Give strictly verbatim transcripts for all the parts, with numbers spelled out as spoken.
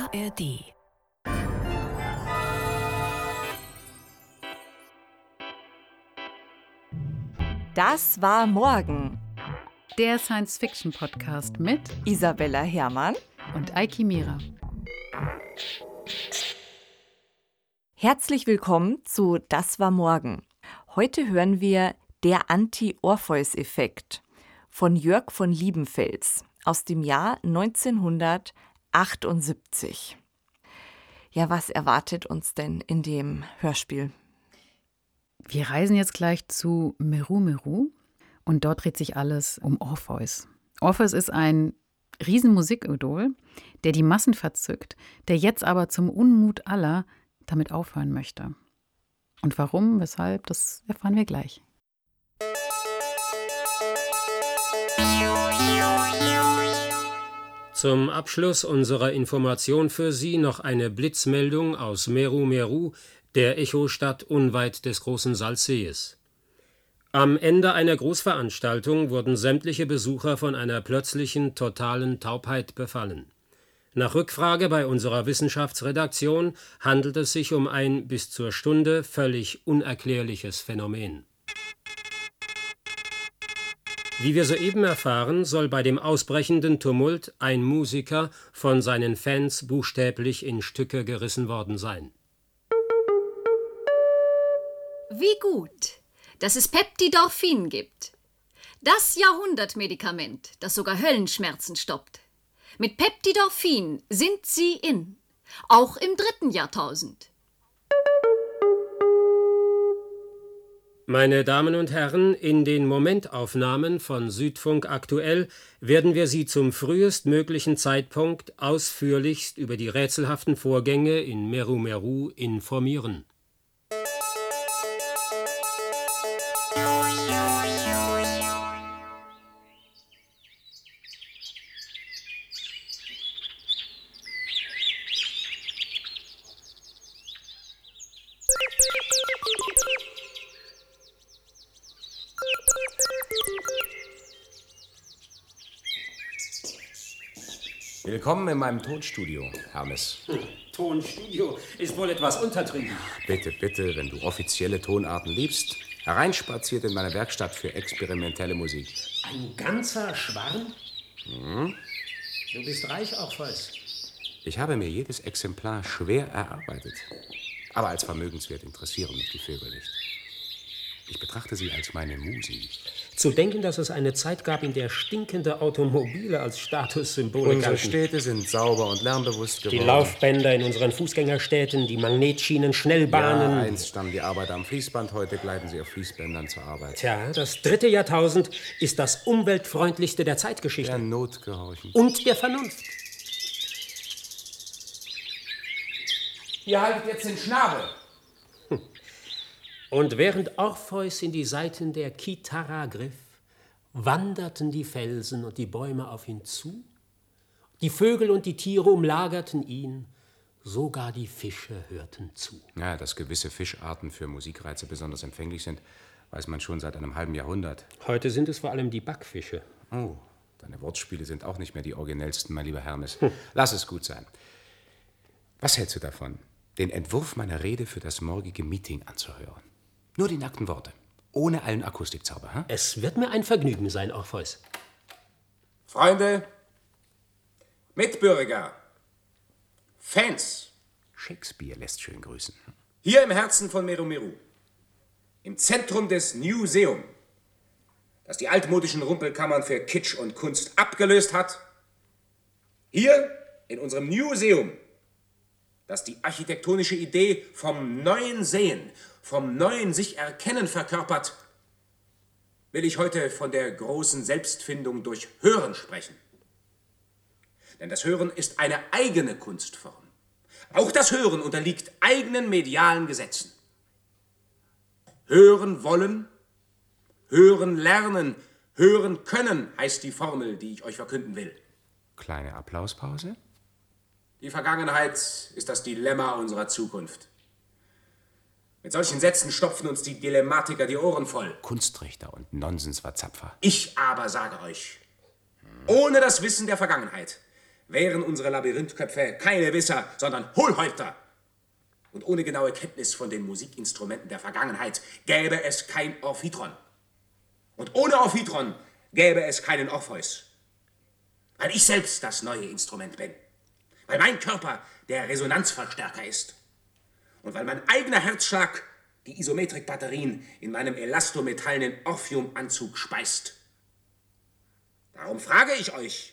A R D. Das war morgen. Der Science-Fiction-Podcast mit Isabella Herrmann und Eiki Mira. Herzlich willkommen zu Das war morgen. Heute hören wir Der Anti-Orpheus-Effekt von Jörg von Liebenfels aus dem Jahr neunzehnhundertachtundsiebzig. Ja, was erwartet uns denn in dem Hörspiel? Wir reisen jetzt gleich zu Meru Meru und dort dreht sich alles um Orpheus. Orpheus ist ein Riesenmusikidol, der die Massen verzückt, der jetzt aber zum Unmut aller damit aufhören möchte. Und warum, weshalb, das erfahren wir gleich. Zum Abschluss unserer Information für Sie noch eine Blitzmeldung aus Meru Meru, der Echostadt unweit des großen Salzsees. Am Ende einer Großveranstaltung wurden sämtliche Besucher von einer plötzlichen, totalen Taubheit befallen. Nach Rückfrage bei unserer Wissenschaftsredaktion handelt es sich um ein bis zur Stunde völlig unerklärliches Phänomen. Wie wir soeben erfahren, soll bei dem ausbrechenden Tumult ein Musiker von seinen Fans buchstäblich in Stücke gerissen worden sein. Wie gut, dass es Peptidorphin gibt. Das Jahrhundertmedikament, das sogar Höllenschmerzen stoppt. Mit Peptidorphin sind Sie in, auch im dritten Jahrtausend. Meine Damen und Herren, in den Momentaufnahmen von Südfunk aktuell werden wir Sie zum frühestmöglichen Zeitpunkt ausführlichst über die rätselhaften Vorgänge in Meru Meru informieren. Willkommen in meinem Tonstudio, Hermes. Hm, Tonstudio ist wohl etwas untertrieben. Bitte, bitte, wenn du offizielle Tonarten liebst, hereinspaziert in meine Werkstatt für experimentelle Musik. Ein ganzer Schwarm? Hm? Du bist reich, Orpheus. Ich habe mir jedes Exemplar schwer erarbeitet. Aber als vermögenswert interessieren mich die Vögel nicht. Ich betrachte sie als meine Musi. Zu denken, dass es eine Zeit gab, in der stinkende Automobile als Statussymbole Unsere galten. Städte sind sauber und lärmbewusst geworden. Die Laufbänder in unseren Fußgängerstädten, die Magnetschienen, Schnellbahnen. Ja, einst standen die Arbeiter am Fließband, heute gleiten sie auf Fließbändern zur Arbeit. Tja, das dritte Jahrtausend ist das umweltfreundlichste der Zeitgeschichte. Der Not gehorchen. Und der Vernunft. Ihr haltet jetzt den Schnabel. Und während Orpheus in die Saiten der Kithara griff, wanderten die Felsen und die Bäume auf ihn zu, die Vögel und die Tiere umlagerten ihn, sogar die Fische hörten zu. Ja, dass gewisse Fischarten für Musikreize besonders empfänglich sind, weiß man schon seit einem halben Jahrhundert. Heute sind es vor allem die Backfische. Oh, deine Wortspiele sind auch nicht mehr die originellsten, mein lieber Hermes. Hm. Lass es gut sein. Was hältst du davon, den Entwurf meiner Rede für das morgige Meeting anzuhören? Nur die nackten Worte, ohne allen Akustikzauber. Hm? Es wird mir ein Vergnügen sein, Orpheus. Freunde, Mitbürger, Fans. Shakespeare lässt schön grüßen. Hier im Herzen von Meru Meru, im Zentrum des Museum, das die altmodischen Rumpelkammern für Kitsch und Kunst abgelöst hat. Hier in unserem Museum, das die architektonische Idee vom neuen Sehen, vom neuen Sich-Erkennen verkörpert, will ich heute von der großen Selbstfindung durch Hören sprechen. Denn das Hören ist eine eigene Kunstform. Auch das Hören unterliegt eigenen medialen Gesetzen. Hören wollen, hören lernen, hören können heißt die Formel, die ich euch verkünden will. Kleine Applauspause. Die Vergangenheit ist das Dilemma unserer Zukunft. Mit solchen Sätzen stopfen uns die Dilemmatiker die Ohren voll. Kunstrichter und Nonsensverzapfer. Ich aber sage euch, ohne das Wissen der Vergangenheit wären unsere Labyrinthköpfe keine Wisser, sondern Hohlhäupter. Und ohne genaue Kenntnis von den Musikinstrumenten der Vergangenheit gäbe es kein Orphidron. Und ohne Orphidron gäbe es keinen Orpheus. Weil ich selbst das neue Instrument bin. Weil mein Körper der Resonanzverstärker ist. Und weil mein eigener Herzschlag die Isometrik-Batterien in meinem elastometallenen Orphium-Anzug speist. Darum frage ich euch,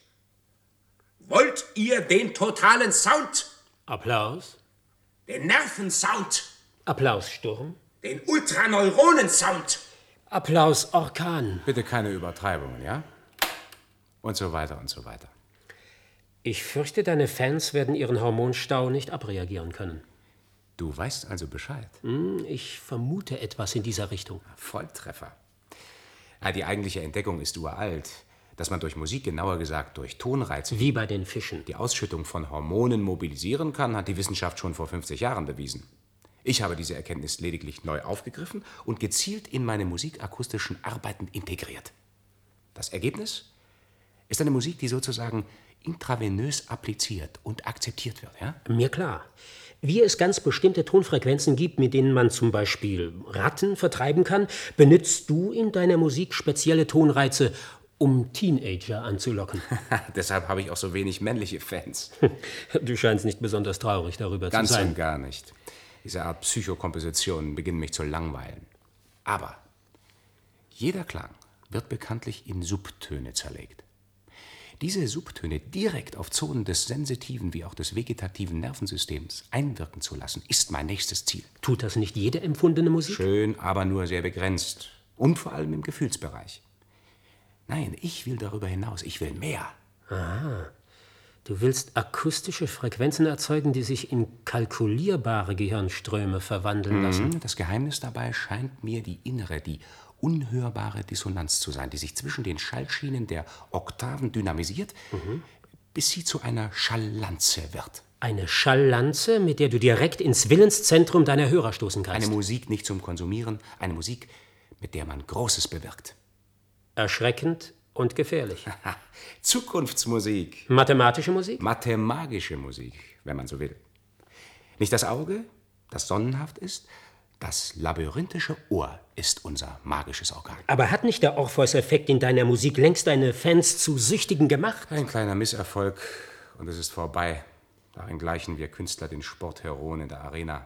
wollt ihr den totalen Sound? Applaus. Den Nervensound? Applaussturm. Den Ultraneuronen-Sound? Applaus Orkan. Bitte keine Übertreibungen, ja? Und so weiter und so weiter. Ich fürchte, deine Fans werden ihren Hormonstau nicht abreagieren können. Du weißt also Bescheid. Hm, ich vermute etwas in dieser Richtung. Volltreffer. Ja, die eigentliche Entdeckung ist uralt. Dass man durch Musik, genauer gesagt durch Tonreize, wie bei den Fischen, die Ausschüttung von Hormonen mobilisieren kann, hat die Wissenschaft schon vor fünfzig Jahren bewiesen. Ich habe diese Erkenntnis lediglich neu aufgegriffen und gezielt in meine musikakustischen Arbeiten integriert. Das Ergebnis ist eine Musik, die sozusagen intravenös appliziert und akzeptiert wird. Ja? Mir klar. Wie es ganz bestimmte Tonfrequenzen gibt, mit denen man zum Beispiel Ratten vertreiben kann, benutzt du in deiner Musik spezielle Tonreize, um Teenager anzulocken. Deshalb habe ich auch so wenig männliche Fans. Du scheinst nicht besonders traurig darüber Ganz zu sein. Ganz und gar nicht. Diese Art Psychokompositionen beginnen mich zu langweilen. Aber jeder Klang wird bekanntlich in Subtöne zerlegt. Diese Subtöne direkt auf Zonen des sensitiven wie auch des vegetativen Nervensystems einwirken zu lassen, ist mein nächstes Ziel. Tut das nicht jede empfundene Musik? Schön, aber nur sehr begrenzt. Und vor allem im Gefühlsbereich. Nein, ich will darüber hinaus. Ich will mehr. Aha. Du willst akustische Frequenzen erzeugen, die sich in kalkulierbare Gehirnströme verwandeln lassen. Mhm. Das Geheimnis dabei scheint mir die innere, die unhörbare Dissonanz zu sein, die sich zwischen den Schallschienen der Oktaven dynamisiert, mhm. bis sie zu einer Schalllanze wird. Eine Schalllanze, mit der du direkt ins Willenszentrum deiner Hörer stoßen kannst. Eine Musik nicht zum Konsumieren, eine Musik, mit der man Großes bewirkt. Erschreckend und gefährlich. Zukunftsmusik. Mathematische Musik? Mathemagische Musik, wenn man so will. Nicht das Auge, das sonnenhaft ist, das labyrinthische Ohr ist unser magisches Organ. Aber hat nicht der Orpheus-Effekt in deiner Musik längst deine Fans zu Süchtigen gemacht? Ein kleiner Misserfolg und es ist vorbei. Darin gleichen wir Künstler den Sportheroen in der Arena.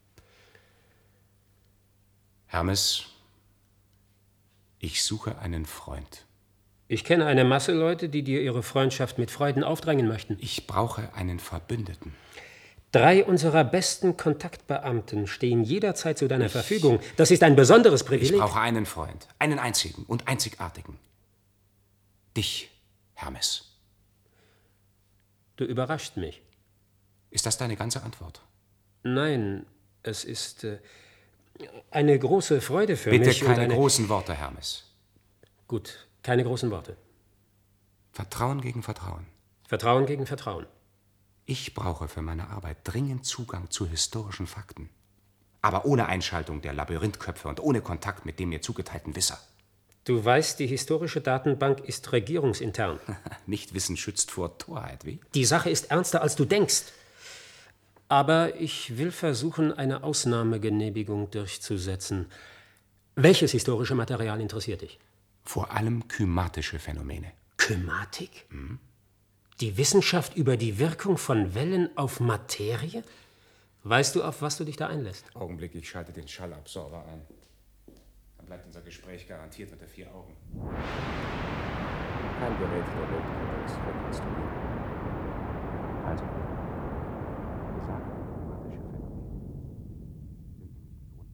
Hermes, ich suche einen Freund. Ich kenne eine Masse Leute, die dir ihre Freundschaft mit Freuden aufdrängen möchten. Ich brauche einen Verbündeten. Drei unserer besten Kontaktbeamten stehen jederzeit zu deiner ich, Verfügung. Das ist ein besonderes Privileg. Ich brauche einen Freund, einen einzigen und einzigartigen. Dich, Hermes. Du überraschst mich. Ist das deine ganze Antwort? Nein, es ist äh, eine große Freude für Bitte mich. Bitte keine eine... großen Worte, Hermes. Gut, keine großen Worte. Vertrauen gegen Vertrauen. Vertrauen gegen Vertrauen. Ich brauche für meine Arbeit dringend Zugang zu historischen Fakten. Aber ohne Einschaltung der Labyrinthköpfe und ohne Kontakt mit dem mir zugeteilten Wisser. Du weißt, die historische Datenbank ist regierungsintern. Nichtwissen schützt vor Torheit, wie? Die Sache ist ernster, als du denkst. Aber ich will versuchen, eine Ausnahmegenehmigung durchzusetzen. Welches historische Material interessiert dich? Vor allem kymatische Phänomene. Kymatik? Mhm. Die Wissenschaft über die Wirkung von Wellen auf Materie? Weißt du, auf was du dich da einlässt? Augenblick, ich schalte den Schallabsorber ein. Dann bleibt unser Gespräch garantiert unter vier Augen. Kein Gerät der Welt könnte es rekonstruieren. Also, besagte kymatische Phänomene sind die Grundlage.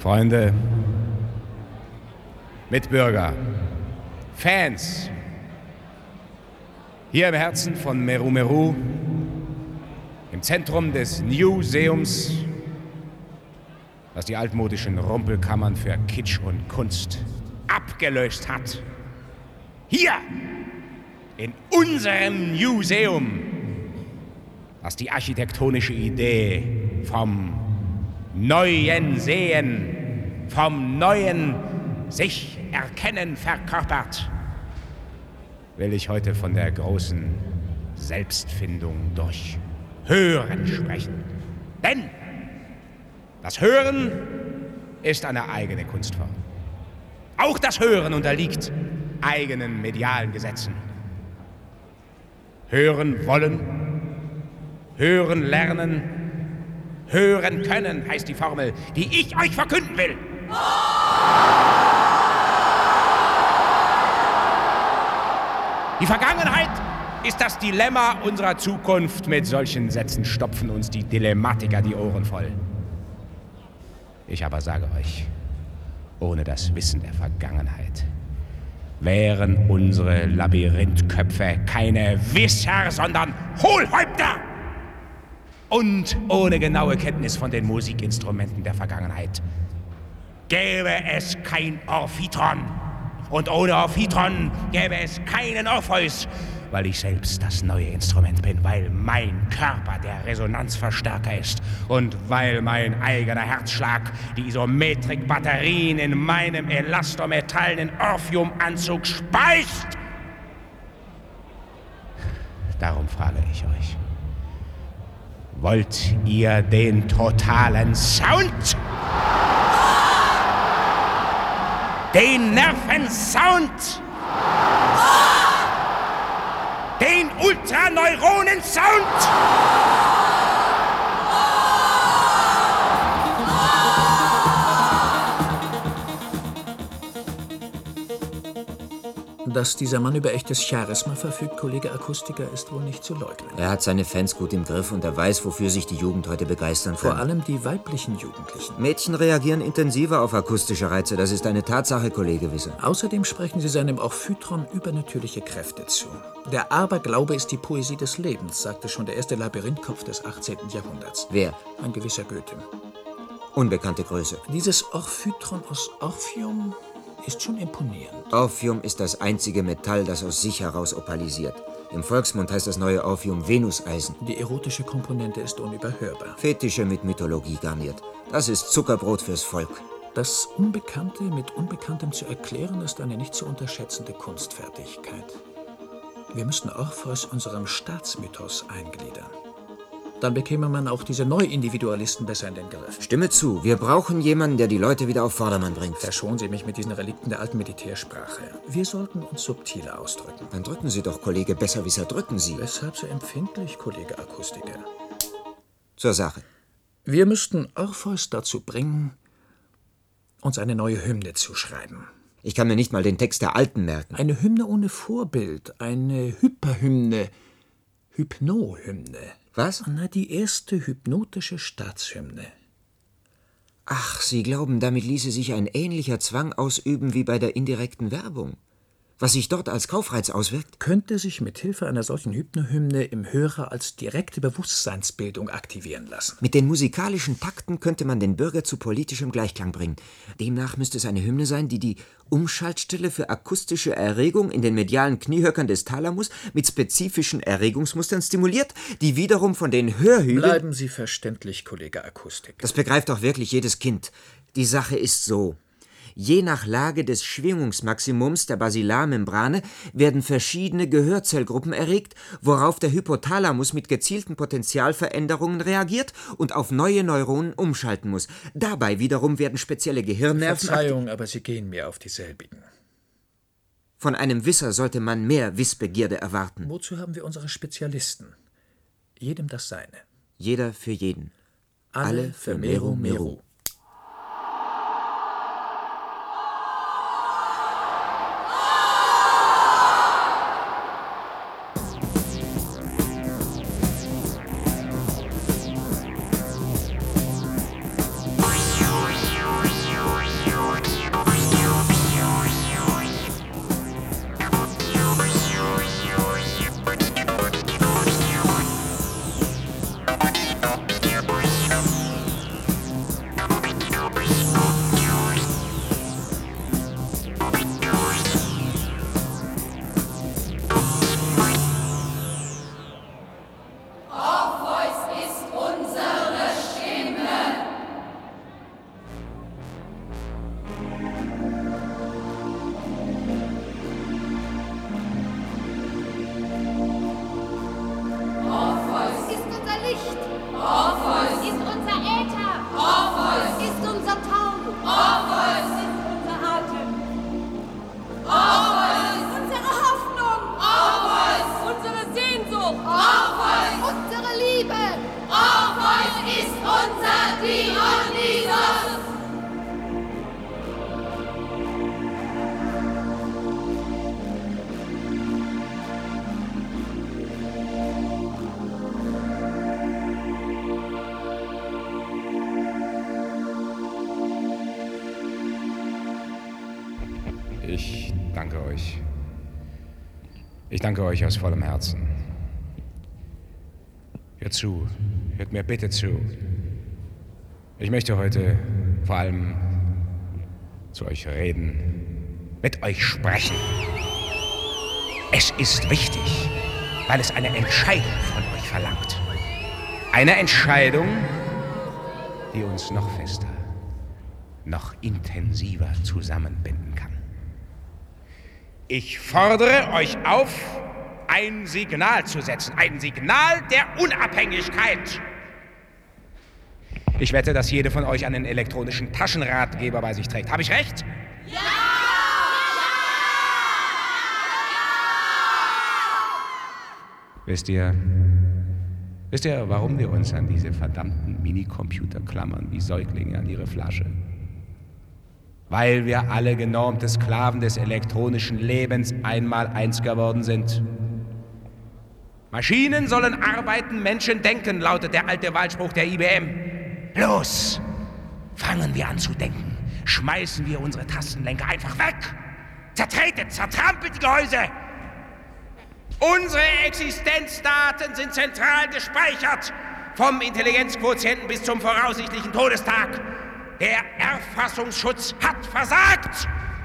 Freunde, Mitbürger, Fans, hier im Herzen von Meru Meru, im Zentrum des New Seums, das die altmodischen Rumpelkammern für Kitsch und Kunst abgelöst hat. Hier, in unserem New Seum, das die architektonische Idee vom neuen Sehen, vom neuen sich erkennen verkörpert, will ich heute von der großen Selbstfindung durch Hören sprechen. Denn das Hören ist eine eigene Kunstform. Auch das Hören unterliegt eigenen medialen Gesetzen. Hören wollen, hören lernen, hören können heißt die Formel, die ich euch verkünden will. Die Vergangenheit ist das Dilemma unserer Zukunft. Mit solchen Sätzen stopfen uns die Dilemmatiker die Ohren voll. Ich aber sage euch, ohne das Wissen der Vergangenheit wären unsere Labyrinthköpfe keine Wisser, sondern Hohlhäupter. Und ohne genaue Kenntnis von den Musikinstrumenten der Vergangenheit gäbe es kein Orpheutron. Und ohne Orpheutron gäbe es keinen Orpheus, weil ich selbst das neue Instrument bin, weil mein Körper der Resonanzverstärker ist und weil mein eigener Herzschlag die Isometrik-Batterien in meinem elastometallenen Orpheum-Anzug speist. Darum frage ich euch, wollt ihr den totalen Sound? Den Nervensound! Den Ultraneuronen-Sound! Dass dieser Mann über echtes Charisma verfügt, Kollege Akustiker, ist wohl nicht zu leugnen. Er hat seine Fans gut im Griff und er weiß, wofür sich die Jugend heute begeistern kann. Vor allem die weiblichen Jugendlichen. Mädchen reagieren intensiver auf akustische Reize. Das ist eine Tatsache, Kollege Wisser. Außerdem sprechen sie seinem Orpheutron übernatürliche Kräfte zu. Der Aberglaube ist die Poesie des Lebens, sagte schon der erste Labyrinthkopf des achtzehnten Jahrhunderts. Wer? Ein gewisser Goethe. Unbekannte Größe. Dieses Orpheutron aus Orpheum ist schon imponierend. Orpheum ist das einzige Metall, das aus sich heraus opalisiert. Im Volksmund heißt das neue Orpheum Venuseisen. Die erotische Komponente ist unüberhörbar. Fetische mit Mythologie garniert. Das ist Zuckerbrot fürs Volk. Das Unbekannte mit Unbekanntem zu erklären, ist eine nicht zu unterschätzende Kunstfertigkeit. Wir müssten Orpheus unserem Staatsmythos eingliedern. Dann bekäme man auch diese Neuindividualisten besser in den Griff. Stimme zu, wir brauchen jemanden, der die Leute wieder auf Vordermann bringt. Verschonen Sie mich mit diesen Relikten der alten Militärsprache. Wir sollten uns subtiler ausdrücken. Dann drücken Sie doch, Kollege Besserwisser, drücken Sie. Weshalb so empfindlich, Kollege Akustiker? Zur Sache. Wir müssten Orpheus dazu bringen, uns eine neue Hymne zu schreiben. Ich kann mir nicht mal den Text der alten merken. Eine Hymne ohne Vorbild, eine Hyperhymne, Hypnohymne. Was? Na, die erste hypnotische Staatshymne. Ach, Sie glauben, damit ließe sich ein ähnlicher Zwang ausüben wie bei der indirekten Werbung? Was sich dort als Kaufreiz auswirkt? Könnte sich mit Hilfe einer solchen Hypnohymne im Hörer als direkte Bewusstseinsbildung aktivieren lassen. Mit den musikalischen Takten könnte man den Bürger zu politischem Gleichklang bringen. Demnach müsste es eine Hymne sein, die die Umschaltstelle für akustische Erregung in den medialen Kniehöckern des Thalamus mit spezifischen Erregungsmustern stimuliert, die wiederum von den Hörhügeln... Bleiben Sie verständlich, Kollege Akustik. Das begreift doch wirklich jedes Kind. Die Sache ist so. Je nach Lage des Schwingungsmaximums der Basilarmembrane werden verschiedene Gehörzellgruppen erregt, worauf der Hypothalamus mit gezielten Potentialveränderungen reagiert und auf neue Neuronen umschalten muss. Dabei wiederum werden spezielle Gehirnnerven... Verzeihung, aber Sie gehen mir auf dieselbigen. Von einem Wisser sollte man mehr Wissbegierde erwarten. Wozu haben wir unsere Spezialisten? Jedem das Seine. Jeder für jeden. Alle, Alle für Meru Meru. Liebe. Orpheus ist unser Dionysos. Ich danke euch. Ich danke euch aus vollem Herzen. Hört zu, hört mir bitte zu. Ich möchte heute vor allem zu euch reden, mit euch sprechen. Es ist wichtig, weil es eine Entscheidung von euch verlangt. Eine Entscheidung, die uns noch fester, noch intensiver zusammenbinden kann. Ich fordere euch auf, ein Signal zu setzen. Ein Signal der Unabhängigkeit. Ich wette, dass jede von euch einen elektronischen Taschenratgeber bei sich trägt. Habe ich recht? Ja! Wisst ihr, wisst ihr, warum wir uns an diese verdammten Minicomputer klammern, wie Säuglinge an ihre Flasche? Weil wir alle genormte Sklaven des elektronischen Lebens einmal eins geworden sind. Maschinen sollen arbeiten, Menschen denken, lautet der alte Wahlspruch der I B M. Los, fangen wir an zu denken. Schmeißen wir unsere Tastenlenker einfach weg. Zertretet, zertrampelt die Gehäuse. Unsere Existenzdaten sind zentral gespeichert. Vom Intelligenzquotienten bis zum voraussichtlichen Todestag. Der Erfassungsschutz hat versagt!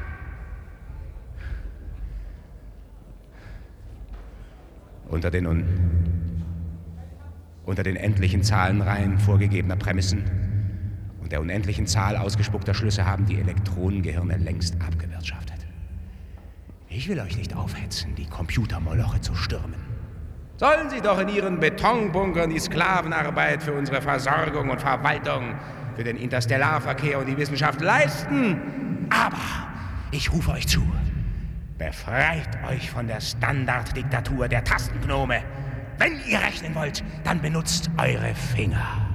Unter den, un unter den endlichen Zahlenreihen vorgegebener Prämissen und der unendlichen Zahl ausgespuckter Schlüsse haben die Elektronengehirne längst abgewirtschaftet. Ich will euch nicht aufhetzen, die Computermoloche zu stürmen. Sollen sie doch in ihren Betonbunkern die Sklavenarbeit für unsere Versorgung und Verwaltung, für den Interstellarverkehr und die Wissenschaft leisten. Aber ich rufe euch zu, befreit euch von der Standarddiktatur der Tastengnome. Wenn ihr rechnen wollt, dann benutzt eure Finger.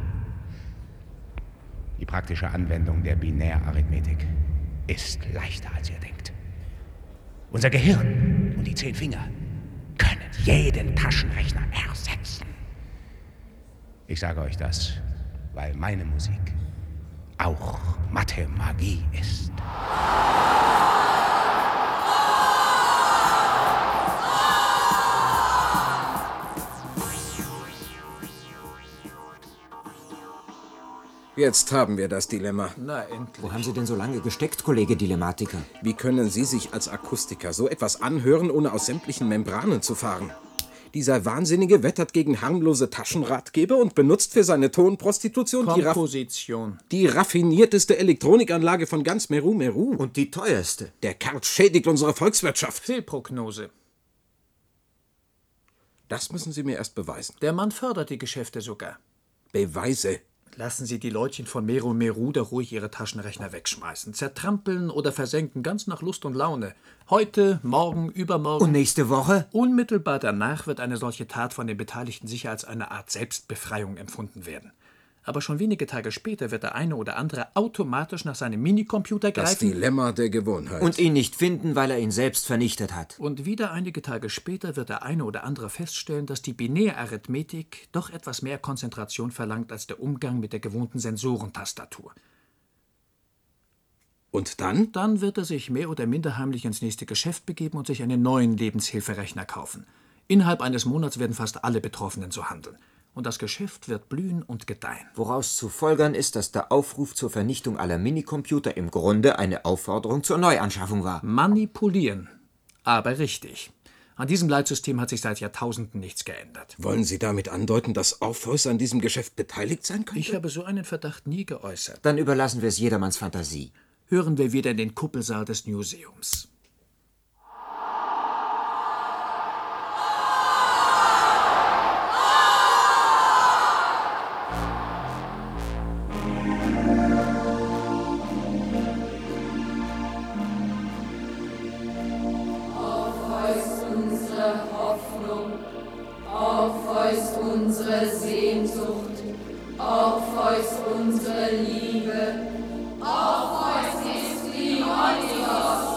Die praktische Anwendung der Binärarithmetik ist leichter, als ihr denkt. Unser Gehirn und die zehn Finger können jeden Taschenrechner ersetzen. Ich sage euch das, weil meine Musik auch Mathemagie ist. Jetzt haben wir das Dilemma. Na, endlich. Wo haben Sie denn so lange gesteckt, Kollege Dilematiker? Wie können Sie sich als Akustiker so etwas anhören, ohne aus sämtlichen Membranen zu fahren? Dieser Wahnsinnige wettert gegen harmlose Taschenratgeber und benutzt für seine Tonprostitution die, Raff Komposition. die raffinierteste Elektronikanlage von ganz Meru Meru. Und die teuerste. Der Kerl schädigt unsere Volkswirtschaft. Fehlprognose. Das müssen Sie mir erst beweisen. Der Mann fördert die Geschäfte sogar. Beweise. Lassen Sie die Leutchen von Meru Meru da ruhig ihre Taschenrechner wegschmeißen, zertrampeln oder versenken, ganz nach Lust und Laune. Heute, morgen, übermorgen. Und nächste Woche? Unmittelbar danach wird eine solche Tat von den Beteiligten sicher als eine Art Selbstbefreiung empfunden werden. Aber schon wenige Tage später wird der eine oder andere automatisch nach seinem Minicomputer greifen. Das Dilemma der Gewohnheit. Und ihn nicht finden, weil er ihn selbst vernichtet hat. Und wieder einige Tage später wird der eine oder andere feststellen, dass die Binärarithmetik doch etwas mehr Konzentration verlangt als der Umgang mit der gewohnten Sensorentastatur. Und dann? Dann wird er sich mehr oder minder heimlich ins nächste Geschäft begeben und sich einen neuen Lebenshilferechner kaufen. Innerhalb eines Monats werden fast alle Betroffenen so handeln. Und das Geschäft wird blühen und gedeihen. Woraus zu folgern ist, dass der Aufruf zur Vernichtung aller Minicomputer im Grunde eine Aufforderung zur Neuanschaffung war. Manipulieren. Aber richtig. An diesem Leitsystem hat sich seit Jahrtausenden nichts geändert. Wollen Sie damit andeuten, dass Orpheus an diesem Geschäft beteiligt sein könnte? Ich habe so einen Verdacht nie geäußert. Dann überlassen wir es jedermanns Fantasie. Hören wir wieder in den Kuppelsaal des Museums. Unsere Sehnsucht. Sehnsucht. Orpheus unsere Liebe. Orpheus ist Dionysos.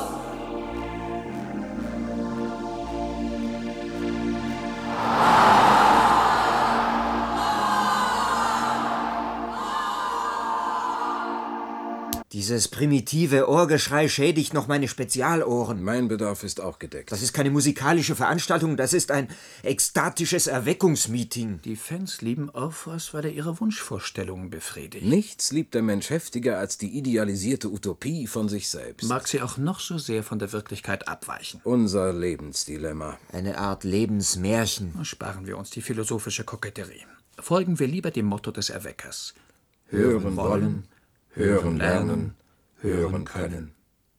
Dieses primitive Ohrgeschrei schädigt noch meine Spezialohren. Mein Bedarf ist auch gedeckt. Das ist keine musikalische Veranstaltung, das ist ein ekstatisches Erweckungsmeeting. Die Fans lieben Orpheus, weil er ihre Wunschvorstellungen befriedigt. Nichts liebt der Mensch heftiger als die idealisierte Utopie von sich selbst. Mag sie auch noch so sehr von der Wirklichkeit abweichen. Unser Lebensdilemma. Eine Art Lebensmärchen. Sparen wir uns die philosophische Koketterie. Folgen wir lieber dem Motto des Erweckers. Hören wollen, hören lernen, hören können.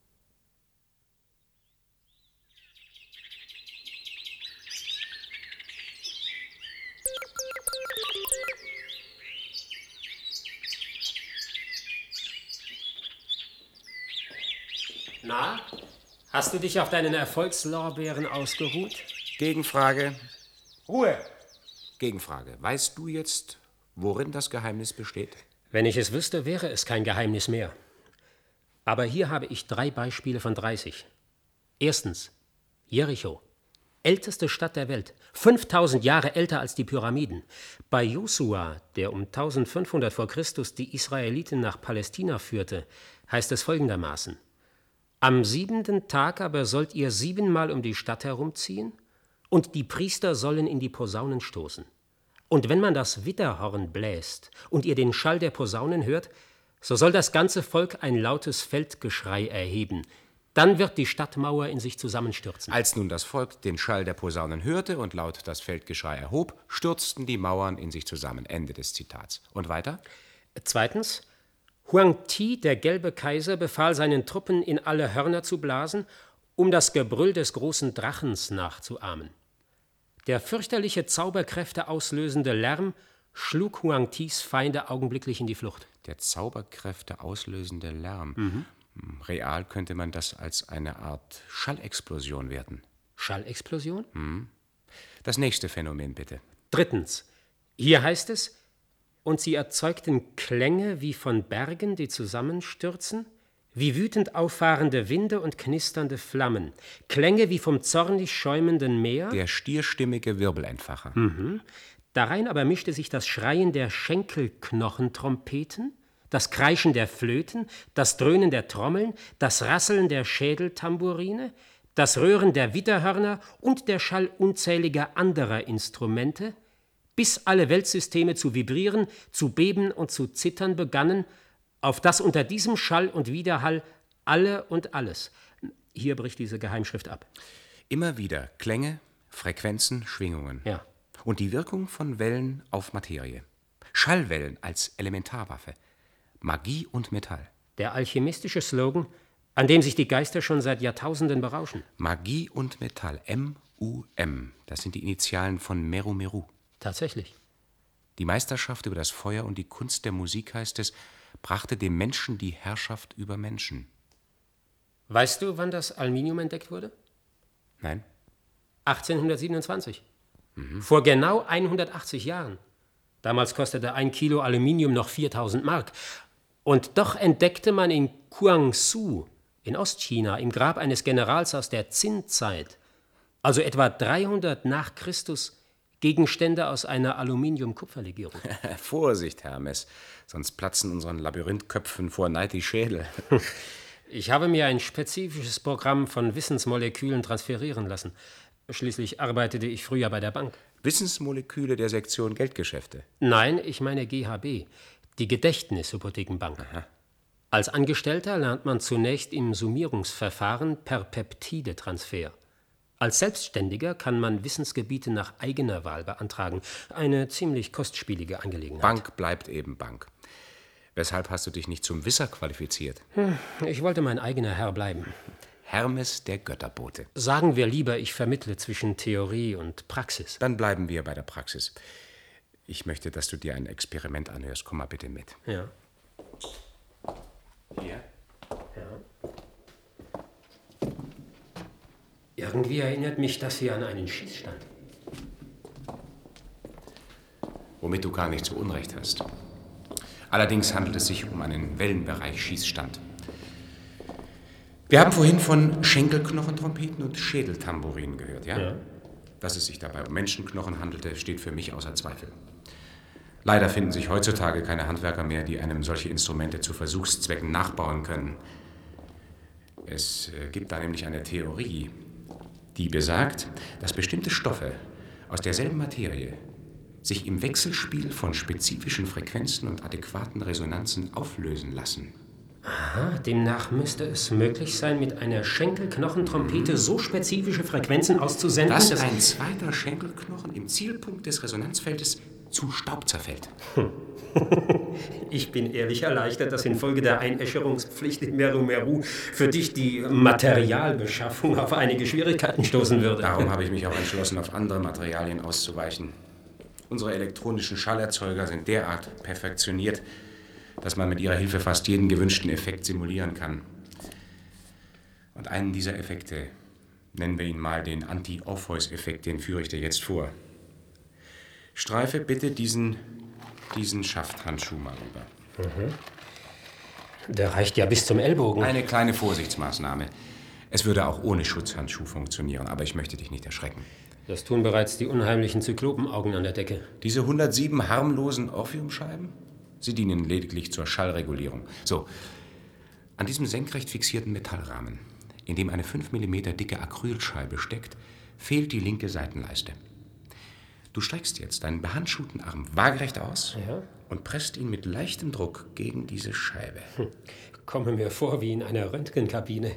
Na, hast du dich auf deinen Erfolgslorbeeren ausgeruht? Gegenfrage. Ruhe! Gegenfrage. Weißt du jetzt, worin das Geheimnis besteht? Wenn ich es wüsste, wäre es kein Geheimnis mehr. Aber hier habe ich drei Beispiele von dreißig. Erstens, Jericho. Älteste Stadt der Welt. fünftausend Jahre älter als die Pyramiden. Bei Josua, der um eintausendfünfhundert vor Christus die Israeliten nach Palästina führte, heißt es folgendermaßen: Am siebenten Tag aber sollt ihr siebenmal um die Stadt herumziehen, und die Priester sollen in die Posaunen stoßen. Und wenn man das Widderhorn bläst und ihr den Schall der Posaunen hört, so soll das ganze Volk ein lautes Feldgeschrei erheben. Dann wird die Stadtmauer in sich zusammenstürzen. Als nun das Volk den Schall der Posaunen hörte und laut das Feldgeschrei erhob, stürzten die Mauern in sich zusammen. Ende des Zitats. Und weiter? Zweitens, Huang Ti, der gelbe Kaiser, befahl seinen Truppen, in alle Hörner zu blasen, um das Gebrüll des großen Drachens nachzuahmen. Der fürchterliche Zauberkräfte auslösende Lärm schlug Huang Tis Feinde augenblicklich in die Flucht. Der Zauberkräfte auslösende Lärm. Mhm. Real könnte man das als eine Art Schallexplosion werten. Schallexplosion? Mhm. Das nächste Phänomen, bitte. Drittens. Hier heißt es, und sie erzeugten Klänge wie von Bergen, die zusammenstürzen, wie wütend auffahrende Winde und knisternde Flammen, Klänge wie vom zornig schäumenden Meer. Der stierstimmige Wirbelentfacher. Mhm. Darein aber mischte sich das Schreien der Schenkelknochentrompeten, das Kreischen der Flöten, das Dröhnen der Trommeln, das Rasseln der Schädeltamburine, das Röhren der Widderhörner und der Schall unzähliger anderer Instrumente, bis alle Weltsysteme zu vibrieren, zu beben und zu zittern begannen, auf dass unter diesem Schall und Widerhall alle und alles. Hier bricht diese Geheimschrift ab. Immer wieder Klänge, Frequenzen, Schwingungen. Ja. Und die Wirkung von Wellen auf Materie. Schallwellen als Elementarwaffe. Magie und Metall. Der alchemistische Slogan, an dem sich die Geister schon seit Jahrtausenden berauschen. Magie und Metall. M U M. Das sind die Initialen von Meru Meru. Tatsächlich. Die Meisterschaft über das Feuer und die Kunst der Musik, heißt es, brachte dem Menschen die Herrschaft über Menschen. Weißt du, wann das Aluminium entdeckt wurde? Nein. achtzehnhundertsiebenundzwanzig. Mhm. Vor genau hundertachtzig Jahren. Damals kostete ein Kilo Aluminium noch viertausend Mark. Und doch entdeckte man in Guangzhou, in Ostchina, im Grab eines Generals aus der Qin-Zeit, also etwa dreihundert nach Christus, Gegenstände aus einer Aluminium-Kupferlegierung. Vorsicht, Hermes, sonst platzen unseren Labyrinthköpfen vor Neid die Schädel. Ich habe mir ein spezifisches Programm von Wissensmolekülen transferieren lassen. Schließlich arbeitete ich früher bei der Bank. Wissensmoleküle der Sektion Geldgeschäfte? Nein, ich meine G H B, die Gedächtnishypothekenbank. Aha. Als Angestellter lernt man zunächst im Summierungsverfahren per Peptidetransfer. Als Selbstständiger kann man Wissensgebiete nach eigener Wahl beantragen. Eine ziemlich kostspielige Angelegenheit. Bank bleibt eben Bank. Weshalb hast du dich nicht zum Wisser qualifiziert? Hm, ich wollte mein eigener Herr bleiben. Hermes, der Götterbote. Sagen wir lieber, ich vermittle zwischen Theorie und Praxis. Dann bleiben wir bei der Praxis. Ich möchte, dass du dir ein Experiment anhörst. Komm mal bitte mit. Ja. Hier? Ja. Irgendwie erinnert mich das hier an einen Schießstand. womit du gar nicht so Unrecht hast. Allerdings handelt es sich um einen Wellenbereich Schießstand. Wir haben vorhin von Schenkelknochentrompeten und Schädeltambourinen gehört, ja? Ja. Dass es sich dabei um Menschenknochen handelte, steht für mich außer Zweifel. Leider finden sich heutzutage keine Handwerker mehr, die einem solche Instrumente zu Versuchszwecken nachbauen können. Es gibt da nämlich eine Theorie, die besagt, dass bestimmte Stoffe aus derselben Materie sich im Wechselspiel von spezifischen Frequenzen und adäquaten Resonanzen auflösen lassen. Aha, demnach müsste es möglich sein, mit einer Schenkelknochentrompete mhm. so spezifische Frequenzen auszusenden, dass, dass ein zweiter Schenkelknochen im Zielpunkt des Resonanzfeldes zu Staub zerfällt. Ich bin ehrlich erleichtert, dass infolge der Einäscherungspflicht in Meru Meru für dich die Materialbeschaffung auf einige Schwierigkeiten stoßen würde. Darum habe ich mich auch entschlossen, auf andere Materialien auszuweichen. Unsere elektronischen Schallerzeuger sind derart perfektioniert, dass man mit ihrer Hilfe fast jeden gewünschten Effekt simulieren kann. Und einen dieser Effekte, nennen wir ihn mal den Anti-Orpheus-Effekt, den führe ich dir jetzt vor. Streife bitte diesen, diesen Schafthandschuh mal rüber. Mhm. Der reicht ja bis zum Ellbogen. Eine kleine Vorsichtsmaßnahme. Es würde auch ohne Schutzhandschuh funktionieren, aber ich möchte dich nicht erschrecken. Das tun bereits die unheimlichen Zyklopenaugen an der Decke. Diese hundertsieben harmlosen Orpheumscheiben? Sie dienen lediglich zur Schallregulierung. So, an diesem senkrecht fixierten Metallrahmen, in dem eine fünf Millimeter dicke Acrylscheibe steckt, fehlt die linke Seitenleiste. Du streckst jetzt deinen behandschuhten Arm waagerecht aus ja? und presst ihn mit leichtem Druck gegen diese Scheibe. Hm. Komme mir vor wie in einer Röntgenkabine.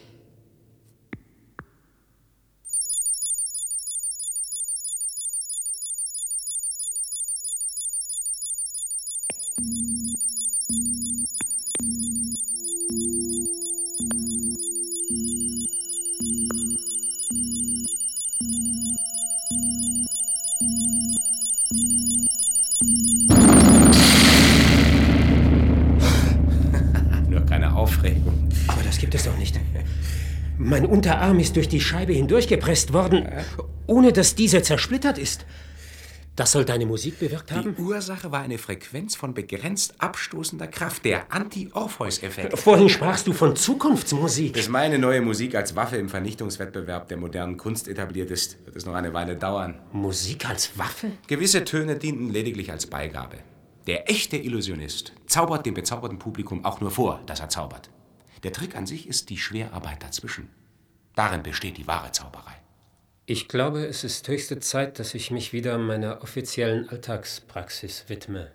Aber das gibt es doch nicht. Mein Unterarm ist durch die Scheibe hindurchgepresst worden, ohne dass diese zersplittert ist. Das soll deine Musik bewirkt haben? Die Ursache war eine Frequenz von begrenzt abstoßender Kraft, der Anti-Orpheus-Effekt. Vorhin sprachst du von Zukunftsmusik. Bis meine neue Musik als Waffe im Vernichtungswettbewerb der modernen Kunst etabliert ist, wird es noch eine Weile dauern. Musik als Waffe? Gewisse Töne dienten lediglich als Beigabe. Der echte Illusionist zaubert dem bezauberten Publikum auch nur vor, dass er zaubert. Der Trick an sich ist die Schwerarbeit dazwischen. Darin besteht die wahre Zauberei. Ich glaube, es ist höchste Zeit, dass ich mich wieder meiner offiziellen Alltagspraxis widme.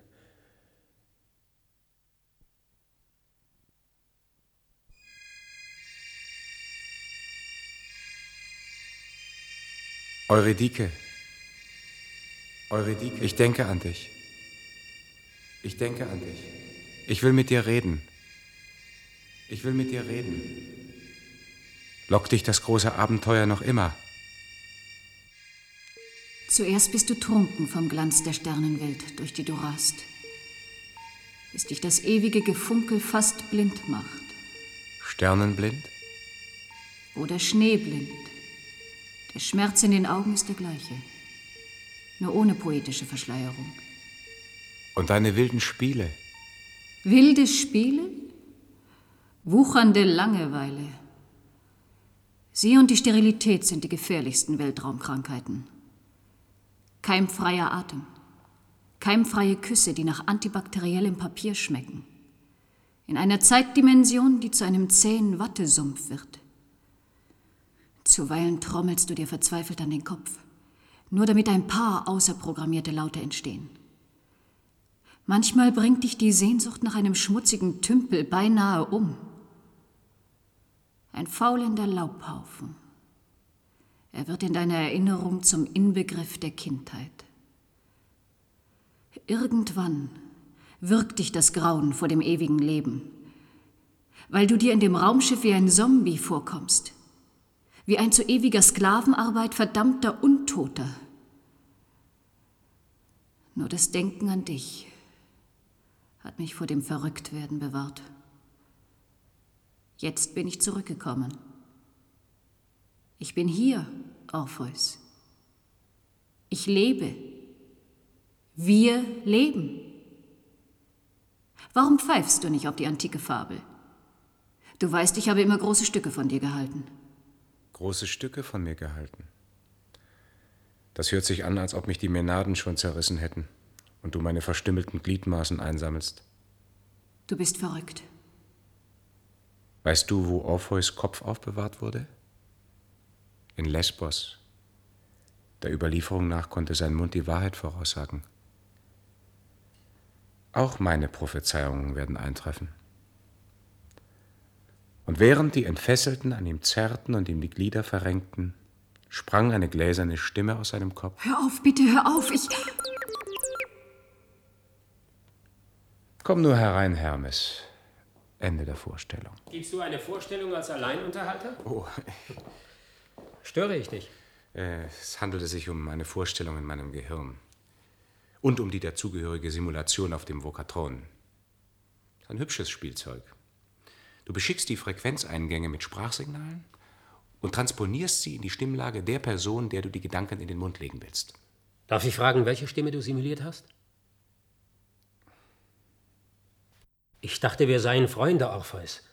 Eurydike. Eurydike. Ich denke an dich. Ich denke an dich. Ich will mit dir reden. Ich will mit dir reden. Lockt dich das große Abenteuer noch immer? Zuerst bist du trunken vom Glanz der Sternenwelt, durch die du rast, bis dich das ewige Gefunkel fast blind macht. Sternenblind? Oder schneeblind. Der Schmerz in den Augen ist der gleiche, nur ohne poetische Verschleierung. Und deine wilden Spiele? Wilde Spiele? Wuchernde Langeweile. Sie und die Sterilität sind die gefährlichsten Weltraumkrankheiten. Keimfreier Atem, keimfreie Küsse, die nach antibakteriellem Papier schmecken. In einer Zeitdimension, die zu einem zähen Wattesumpf wird. Zuweilen trommelst du dir verzweifelt an den Kopf, nur damit ein paar außerprogrammierte Laute entstehen. Manchmal bringt dich die Sehnsucht nach einem schmutzigen Tümpel beinahe um. Ein faulender Laubhaufen. Er wird in deiner Erinnerung zum Inbegriff der Kindheit. Irgendwann wirkt dich das Grauen vor dem ewigen Leben, weil du dir in dem Raumschiff wie ein Zombie vorkommst, wie ein zu ewiger Sklavenarbeit verdammter Untoter. Nur das Denken an dich hat mich vor dem Verrücktwerden bewahrt. Jetzt bin ich zurückgekommen. Ich bin hier, Orpheus. Ich lebe, Wir leben. Warum pfeifst du nicht auf die antike Fabel? Du weißt, ich habe immer große Stücke von dir gehalten. Große Stücke von mir gehalten? Das hört sich an, als ob mich die Mänaden schon zerrissen hätten und du meine verstümmelten Gliedmaßen einsammelst. Du bist verrückt. Weißt du, wo Orpheus Kopf aufbewahrt wurde? In Lesbos. Der Überlieferung nach konnte sein Mund die Wahrheit voraussagen. Auch meine Prophezeiungen werden eintreffen. Und während die Entfesselten an ihm zerrten und ihm die Glieder verrenkten, sprang eine gläserne Stimme aus seinem Kopf. Hör auf, bitte, hör auf, ich... Komm nur herein, Hermes. Ende der Vorstellung. Gibst du eine Vorstellung als Alleinunterhalter? Oh. Störe ich dich? Äh, es handelte sich um eine Vorstellung in meinem Gehirn. Und um die dazugehörige Simulation auf dem Vokatron. Ein hübsches Spielzeug. Du beschickst die Frequenzeingänge mit Sprachsignalen und transponierst sie in die Stimmlage der Person, der du die Gedanken in den Mund legen willst. Darf ich fragen, welche Stimme du simuliert hast? Ich dachte, wir seien Freunde, Orpheus.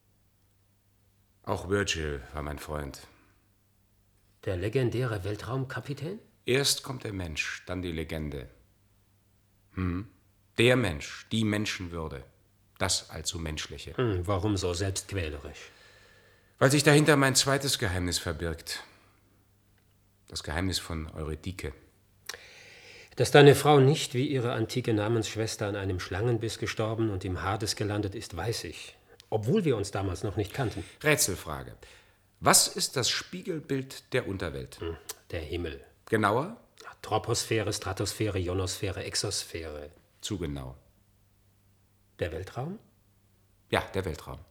Auch Virgil war mein Freund. Der legendäre Weltraumkapitän? Erst kommt der Mensch, dann die Legende. Hm. Der Mensch, die Menschenwürde. Das allzu Menschliche. Hm, warum so selbstquälerisch? Weil sich dahinter mein zweites Geheimnis verbirgt. Das Geheimnis von Eurydike. Dass deine Frau nicht wie ihre antike Namensschwester an einem Schlangenbiss gestorben und im Hades gelandet ist, weiß ich. Obwohl wir uns damals noch nicht kannten. Rätselfrage. Was ist das Spiegelbild der Unterwelt? Hm, der Himmel. Genauer? Troposphäre, Stratosphäre, Ionosphäre, Exosphäre. Zu genau. Der Weltraum? Ja, der Weltraum.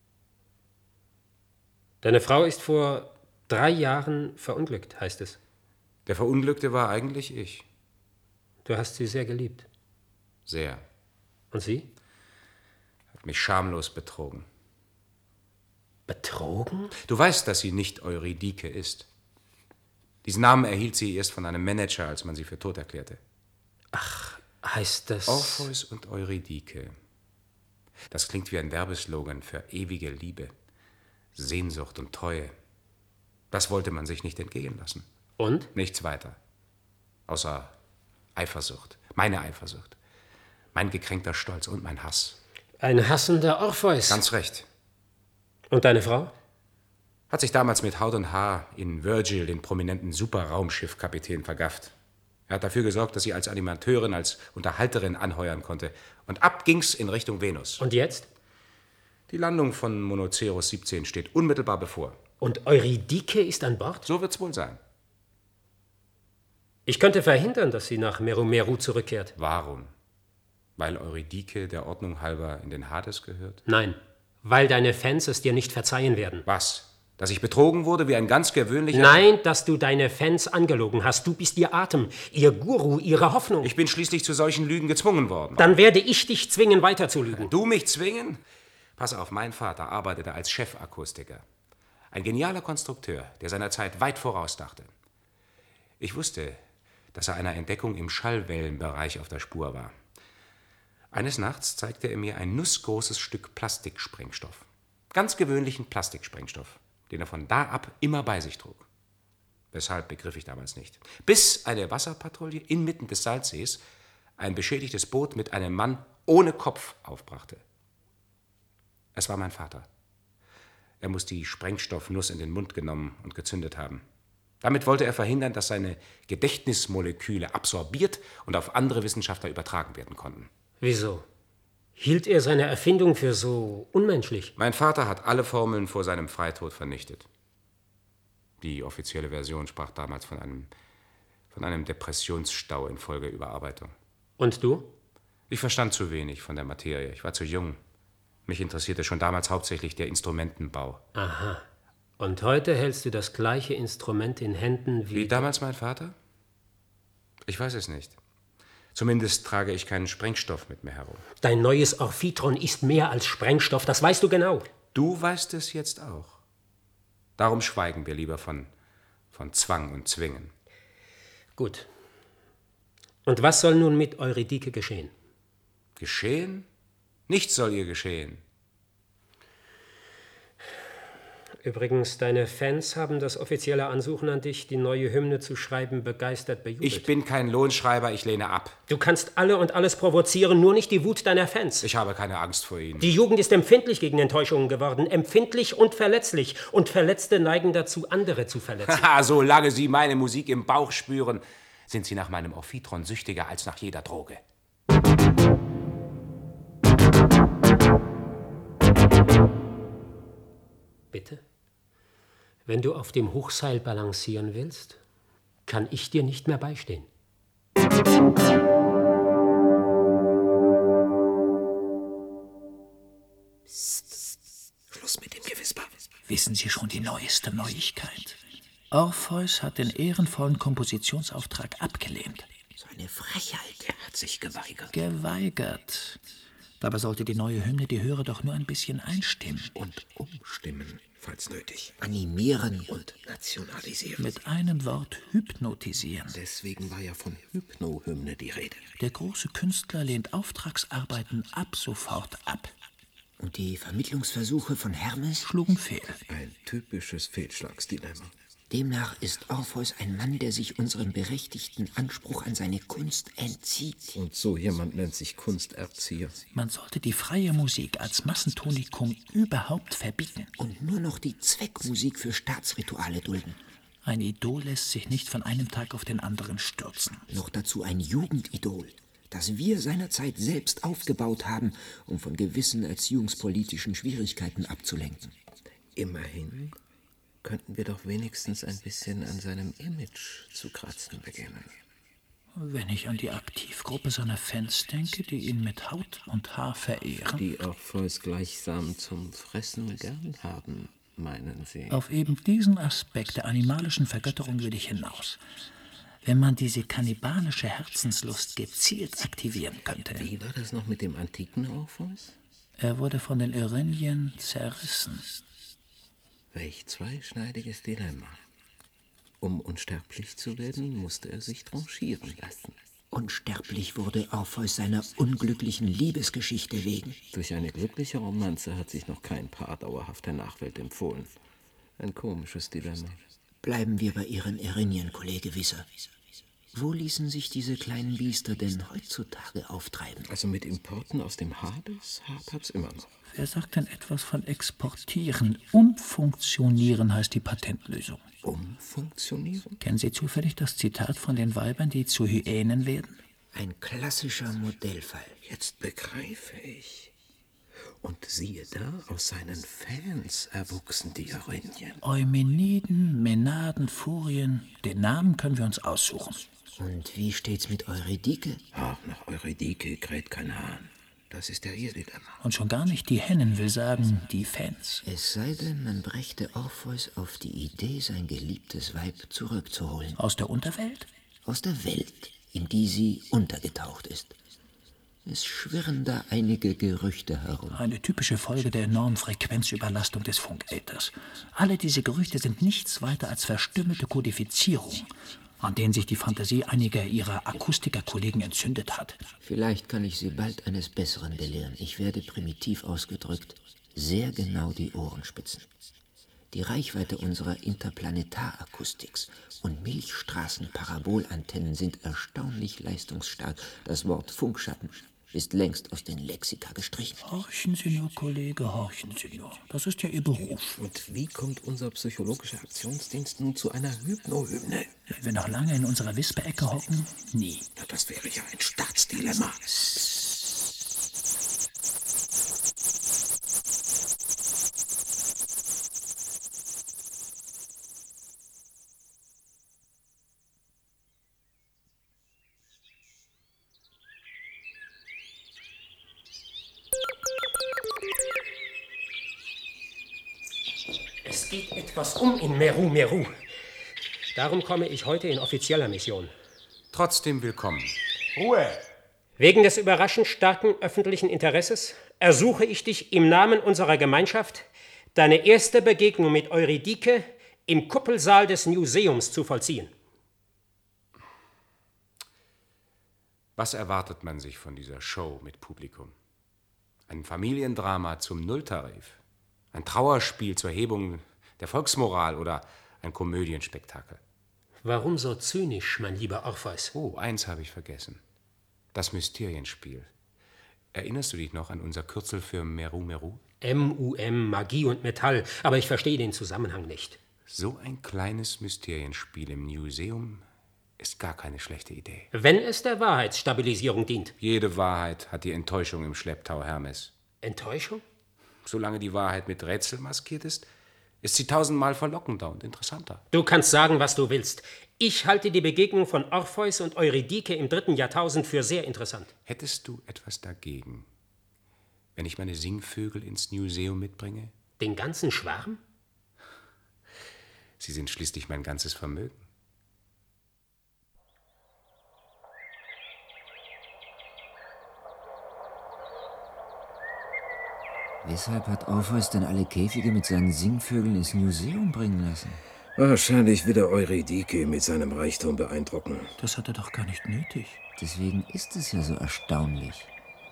Deine Frau ist vor drei Jahren verunglückt, heißt es. Der Verunglückte war eigentlich ich. Du hast sie sehr geliebt. Sehr. Und sie? Hat mich schamlos betrogen. Betrogen? Du weißt, dass sie nicht Eurydike ist. Diesen Namen erhielt sie erst von einem Manager, als man sie für tot erklärte. Ach, heißt das... Orpheus und Eurydike. Das klingt wie ein Werbeslogan für ewige Liebe, Sehnsucht und Treue. Das wollte man sich nicht entgehen lassen. Und? Nichts weiter. Außer Eifersucht. Meine Eifersucht. Mein gekränkter Stolz und mein Hass. Ein hassender Orpheus. Ganz recht. Und deine Frau? Hat sich damals mit Haut und Haar in Virgil, den prominenten Superraumschiffkapitän, vergafft. Er hat dafür gesorgt, dass sie als Animateurin, als Unterhalterin anheuern konnte. Und ab ging's in Richtung Venus. Und jetzt? Die Landung von Monoceros siebzehn steht unmittelbar bevor. Und Eurydike ist an Bord? So wird's wohl sein. Ich könnte verhindern, dass sie nach Meru Meru zurückkehrt. Warum? Weil Eurydike der Ordnung halber in den Hades gehört? Nein, weil deine Fans es dir nicht verzeihen werden. Was? Dass ich betrogen wurde wie ein ganz gewöhnlicher... Nein, dass du deine Fans angelogen hast. Du bist ihr Atem, ihr Guru, ihre Hoffnung. Ich bin schließlich zu solchen Lügen gezwungen worden. Dann werde ich dich zwingen, weiterzulügen. Du mich zwingen? Pass auf, mein Vater arbeitete als Chefakustiker. Ein genialer Konstrukteur, der seiner Zeit weit vorausdachte. Ich wusste, dass er einer Entdeckung im Schallwellenbereich auf der Spur war. Eines Nachts zeigte er mir ein nussgroßes Stück Plastiksprengstoff. Ganz gewöhnlichen Plastiksprengstoff, den er von da ab immer bei sich trug. Weshalb begriff ich damals nicht. Bis eine Wasserpatrouille inmitten des Salzsees ein beschädigtes Boot mit einem Mann ohne Kopf aufbrachte. Es war mein Vater. Er muss die Sprengstoffnuss in den Mund genommen und gezündet haben. Damit wollte er verhindern, dass seine Gedächtnismoleküle absorbiert und auf andere Wissenschaftler übertragen werden konnten. Wieso? Hielt er seine Erfindung für so unmenschlich? Mein Vater hat alle Formeln vor seinem Freitod vernichtet. Die offizielle Version sprach damals von einem, von einem Depressionsstau infolge Überarbeitung. Und du? Ich verstand zu wenig von der Materie. Ich war zu jung. Mich interessierte schon damals hauptsächlich der Instrumentenbau. Aha. Und heute hältst du das gleiche Instrument in Händen wie... Wie damals mein Vater? Ich weiß es nicht. Zumindest trage ich keinen Sprengstoff mit mir herum. Dein neues Orphitron ist mehr als Sprengstoff, das weißt du genau. Du weißt es jetzt auch. Darum schweigen wir lieber von, von Zwang und Zwingen. Gut. Und was soll nun mit Eurydike geschehen? Geschehen? Nichts soll ihr geschehen. Übrigens, deine Fans haben das offizielle Ansuchen an dich, die neue Hymne zu schreiben, begeistert bejubelt. Ich bin kein Lohnschreiber, ich lehne ab. Du kannst alle und alles provozieren, nur nicht die Wut deiner Fans. Ich habe keine Angst vor ihnen. Die Jugend ist empfindlich gegen Enttäuschungen geworden, empfindlich und verletzlich. Und Verletzte neigen dazu, andere zu verletzen. Haha, solange sie meine Musik im Bauch spüren, sind sie nach meinem Orphitron süchtiger als nach jeder Droge. Bitte? Wenn du auf dem Hochseil balancieren willst, kann ich dir nicht mehr beistehen. Psst. Schluss mit dem Gewisper. Wissen Sie schon die neueste Neuigkeit? Orpheus hat den ehrenvollen Kompositionsauftrag abgelehnt. So eine Frechheit. Er hat sich geweigert. Geweigert. Dabei sollte die neue Hymne die Hörer doch nur ein bisschen einstimmen. Und umstimmen, falls nötig. Animieren und nationalisieren. Mit einem Wort hypnotisieren. Deswegen war ja von Hypno-Hymne die Rede. Der große Künstler lehnt Auftragsarbeiten ab sofort ab. Und die Vermittlungsversuche von Hermes schlugen fehl. Ein typisches Fehlschlagsdilemma. Demnach ist Orpheus ein Mann, der sich unserem berechtigten Anspruch an seine Kunst entzieht. Und so jemand nennt sich Kunsterzieher. Man sollte die freie Musik als Massentonikum überhaupt verbieten. Und nur noch die Zweckmusik für Staatsrituale dulden. Ein Idol lässt sich nicht von einem Tag auf den anderen stürzen. Noch dazu ein Jugendidol, das wir seinerzeit selbst aufgebaut haben, um von gewissen erziehungspolitischen Schwierigkeiten abzulenken. Immerhin könnten wir doch wenigstens ein bisschen an seinem Image zu kratzen beginnen. Wenn ich an die Aktivgruppe seiner Fans denke, die ihn mit Haut und Haar verehren. Die Orpheus gleichsam zum Fressen gern haben, meinen Sie? Auf eben diesen Aspekt der animalischen Vergötterung will ich hinaus. Wenn man diese kannibalische Herzenslust gezielt aktivieren könnte. Wie war das noch mit dem antiken Orpheus? Er wurde von den Erinnyen zerrissen. Welch zweischneidiges Dilemma. Um unsterblich zu werden, musste er sich tranchieren lassen. Unsterblich wurde Orpheus seiner unglücklichen Liebesgeschichte wegen. Durch eine glückliche Romanze hat sich noch kein Paar dauerhaft der Nachwelt empfohlen. Ein komisches Dilemma. Bleiben wir bei Ihrem Erinnyen, Kollege Visser. Wo ließen sich diese kleinen Biester denn heutzutage auftreiben? Also mit Importen aus dem Hades hapert's immer noch. Wer sagt denn etwas von exportieren? Umfunktionieren heißt die Patentlösung. Umfunktionieren? Kennen Sie zufällig das Zitat von den Weibern, die zu Hyänen werden? Ein klassischer Modellfall. Jetzt begreife ich. Und siehe da, aus seinen Fans erwuchsen die Erinnyen. Eumeniden, Menaden, Furien, den Namen können wir uns aussuchen. Und wie steht's mit Eurydike? Ach, nach Eurydike kräht kein Hahn. Das ist ja ihr Dilemma. Und schon gar nicht die Hennen, will sagen, die Fans. Es sei denn, man brächte Orpheus auf die Idee, sein geliebtes Weib zurückzuholen. Aus der Unterwelt? Aus der Welt, in die sie untergetaucht ist. Es schwirren da einige Gerüchte herum. Eine typische Folge der enormen Frequenzüberlastung des Funkäthers. Alle diese Gerüchte sind nichts weiter als verstümmelte Kodifizierung, an denen sich die Fantasie einiger ihrer Akustikerkollegen entzündet hat. Vielleicht kann ich Sie bald eines Besseren belehren. Ich werde primitiv ausgedrückt sehr genau die Ohren spitzen. Die Reichweite unserer Interplanetarakustik und Milchstraßen-Parabolantennen sind erstaunlich leistungsstark. Das Wort Funkschatten ist längst aus den Lexika gestrichen. Horchen Sie nur, Kollege, horchen Sie nur. Das ist ja Ihr Beruf. Und wie kommt unser psychologischer Aktionsdienst nun zu einer Hypno-Hymne? Wenn wir noch lange in unserer Wisperecke hocken? Nie. Na, das wäre ja ein Staatsdilemma. Es geht etwas um in Meru Meru. Darum komme ich heute in offizieller Mission. Trotzdem willkommen. Ruhe! Wegen des überraschend starken öffentlichen Interesses ersuche ich dich im Namen unserer Gemeinschaft, deine erste Begegnung mit Eurydike im Kuppelsaal des Museums zu vollziehen. Was erwartet man sich von dieser Show mit Publikum? Ein Familiendrama zum Nulltarif? Ein Trauerspiel zur Hebung der Volksmoral oder ein Komödienspektakel? Warum so zynisch, mein lieber Orpheus? Oh, eins habe ich vergessen. Das Mysterienspiel. Erinnerst du dich noch an unser Kürzel für Meru Meru? M U M, Magie und Metall, aber ich verstehe den Zusammenhang nicht. So ein kleines Mysterienspiel im Museum ist gar keine schlechte Idee. Wenn es der Wahrheitsstabilisierung dient. Jede Wahrheit hat die Enttäuschung im Schlepptau, Hermes. Enttäuschung? Solange die Wahrheit mit Rätsel maskiert ist, ist sie tausendmal verlockender und interessanter. Du kannst sagen, was du willst. Ich halte die Begegnung von Orpheus und Eurydike im dritten Jahrtausend für sehr interessant. Hättest du etwas dagegen, wenn ich meine Singvögel ins Museum mitbringe? Den ganzen Schwarm? Sie sind schließlich mein ganzes Vermögen. Weshalb hat Orpheus denn alle Käfige mit seinen Singvögeln ins Museum bringen lassen? Wahrscheinlich will er Eurydike mit seinem Reichtum beeindrucken. Das hat er doch gar nicht nötig. Deswegen ist es ja so erstaunlich.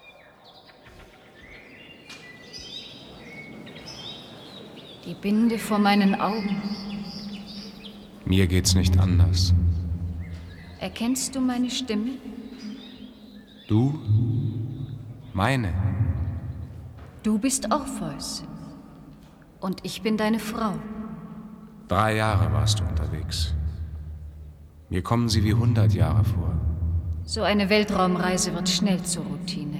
Die Binde vor meinen Augen. Mir geht's nicht anders. Erkennst du meine Stimme? Du? Meine? Du bist Orpheus. Und ich bin deine Frau. Drei Jahre warst du unterwegs. Mir kommen sie wie hundert Jahre vor. So eine Weltraumreise wird schnell zur Routine.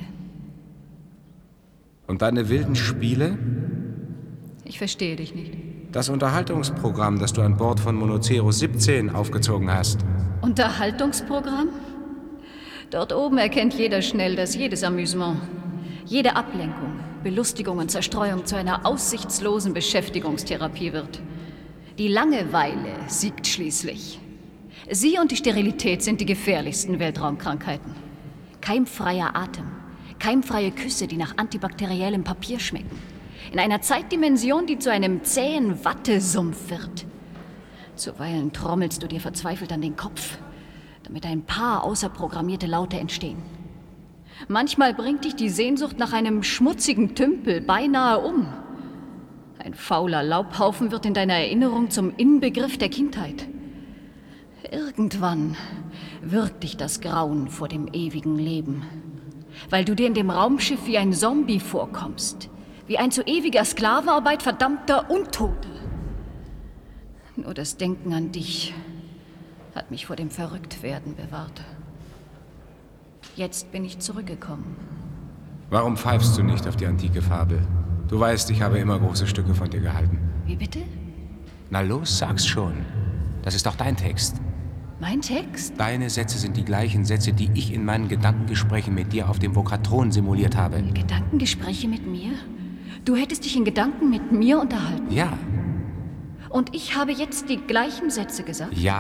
Und deine wilden Spiele? Ich verstehe dich nicht. Das Unterhaltungsprogramm, das du an Bord von Monoceros siebzehn aufgezogen hast. Unterhaltungsprogramm? Dort oben erkennt jeder schnell, dass jedes Amüsement, jede Ablenkung, Belustigung und Zerstreuung zu einer aussichtslosen Beschäftigungstherapie wird. Die Langeweile siegt schließlich. Sie und die Sterilität sind die gefährlichsten Weltraumkrankheiten. Keimfreier Atem, keimfreie Küsse, die nach antibakteriellem Papier schmecken. In einer Zeitdimension, die zu einem zähen Wattesumpf wird. Zuweilen trommelst du dir verzweifelt an den Kopf, damit ein paar außerprogrammierte Laute entstehen. Manchmal bringt dich die Sehnsucht nach einem schmutzigen Tümpel beinahe um. Ein fauler Laubhaufen wird in deiner Erinnerung zum Inbegriff der Kindheit. Irgendwann wirkt dich das Grauen vor dem ewigen Leben, weil du dir in dem Raumschiff wie ein Zombie vorkommst, wie ein zu ewiger Sklavenarbeit verdammter Untote. Nur das Denken an dich hat mich vor dem Verrücktwerden bewahrt. Jetzt bin ich zurückgekommen. Warum pfeifst du nicht auf die antike Fabel? Du weißt, ich habe immer große Stücke von dir gehalten. Wie bitte? Na los, sag's schon. Das ist doch dein Text. Mein Text? Deine Sätze sind die gleichen Sätze, die ich in meinen Gedankengesprächen mit dir auf dem Vokatron simuliert habe. Gedankengespräche mit mir? Du hättest dich in Gedanken mit mir unterhalten? Ja. Und ich habe jetzt die gleichen Sätze gesagt? Ja.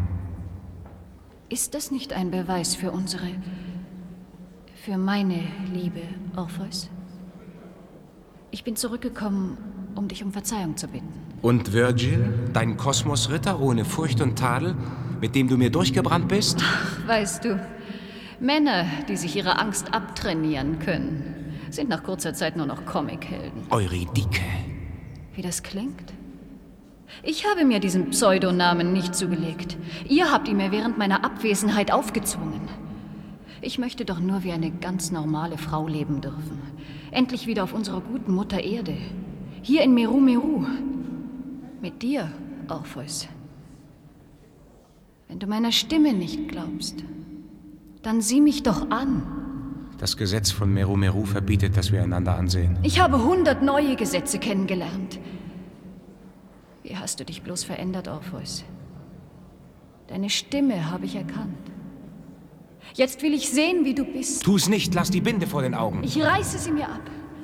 Ist das nicht ein Beweis für unsere, für meine Liebe, Orpheus? Ich bin zurückgekommen, um dich um Verzeihung zu bitten. Und Virgil, dein Kosmosritter ohne Furcht und Tadel, mit dem du mir durchgebrannt bist? Ach, weißt du, Männer, die sich ihre Angst abtrainieren können, sind nach kurzer Zeit nur noch Comichelden. Eurydike. Wie das klingt? Ich habe mir diesen Pseudonamen nicht zugelegt. Ihr habt ihn mir während meiner Abwesenheit aufgezwungen. Ich möchte doch nur wie eine ganz normale Frau leben dürfen. Endlich wieder auf unserer guten Mutter Erde. Hier in Meru Meru. Mit dir, Orpheus. Wenn du meiner Stimme nicht glaubst, dann sieh mich doch an. Das Gesetz von Meru Meru verbietet, dass wir einander ansehen. Ich habe hundert neue Gesetze kennengelernt. Wie hast du dich bloß verändert, Orpheus? Deine Stimme habe ich erkannt. Jetzt will ich sehen, wie du bist. Tu's nicht, lass die Binde vor den Augen. Ich reiße sie mir ab.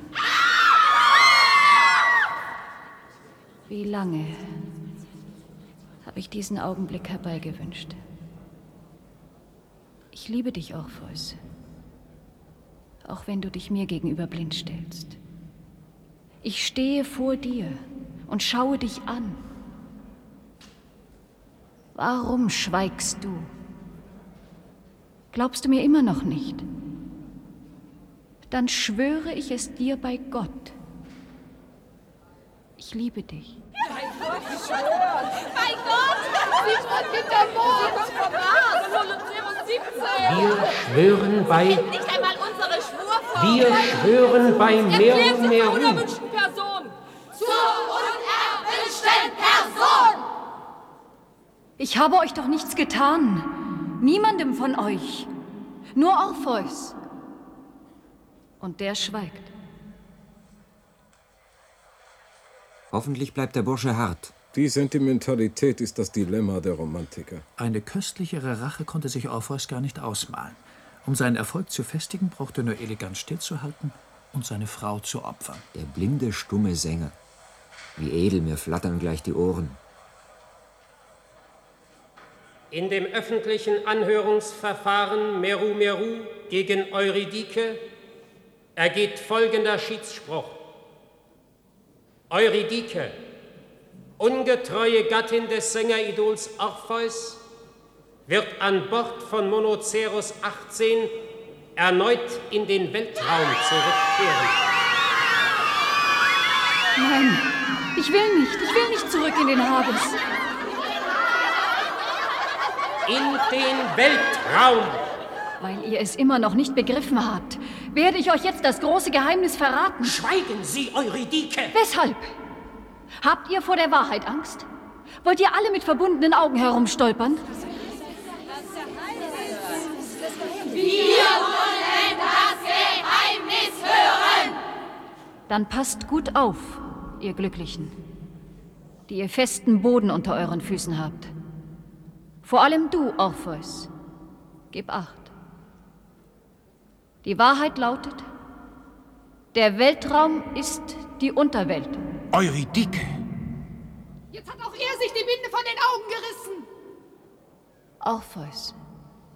Wie lange habe ich diesen Augenblick herbeigewünscht? Ich liebe dich, Orpheus. Auch wenn du dich mir gegenüber blind stellst. Ich stehe vor dir und schaue dich an. Warum schweigst du? Glaubst du mir immer noch nicht? Dann schwöre ich es dir bei Gott. Ich liebe dich. Mein Gott, ich schwöre! Mein Gott! Siegfried Wintermoor! Monoceros siebzehn! Wir schwören bei... Nicht einmal unsere Schwurform! Wir schwören bei Meru Meru! Unerwünschten Person! Zur unerwünschten Person! Ich habe euch doch nichts getan. Niemandem von euch. Nur Orpheus. Und der schweigt. Hoffentlich bleibt der Bursche hart. Die Sentimentalität ist das Dilemma der Romantiker. Eine köstlichere Rache konnte sich Orpheus gar nicht ausmalen. Um seinen Erfolg zu festigen, brauchte er nur elegant stillzuhalten und seine Frau zu opfern. Der blinde, stumme Sänger. Wie edel, mir flattern gleich die Ohren. In dem öffentlichen Anhörungsverfahren Meru Meru gegen Eurydike ergeht folgender Schiedsspruch. Eurydike, ungetreue Gattin des Sängeridols Orpheus, wird an Bord von Monoceros achtzehn erneut in den Weltraum zurückkehren. Nein, ich will nicht. Ich will nicht zurück in den Hades. In den Weltraum! Weil ihr es immer noch nicht begriffen habt, werde ich euch jetzt das große Geheimnis verraten. Schweigen Sie, Eurydike! Weshalb? Habt ihr vor der Wahrheit Angst? Wollt ihr alle mit verbundenen Augen herumstolpern? Wir wollen das Geheimnis hören! Dann passt gut auf, ihr Glücklichen, die ihr festen Boden unter euren Füßen habt. Vor allem du, Orpheus, gib Acht. Die Wahrheit lautet, der Weltraum ist die Unterwelt. Eurydike! Jetzt hat auch er sich die Binde von den Augen gerissen! Orpheus.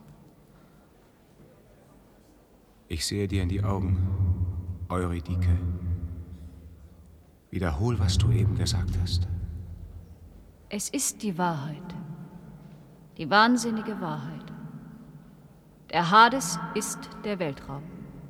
Ich sehe dir in die Augen, Eurydike. Wiederhol, was du eben gesagt hast. Es ist die Wahrheit. Die wahnsinnige Wahrheit. Der Hades ist der Weltraum.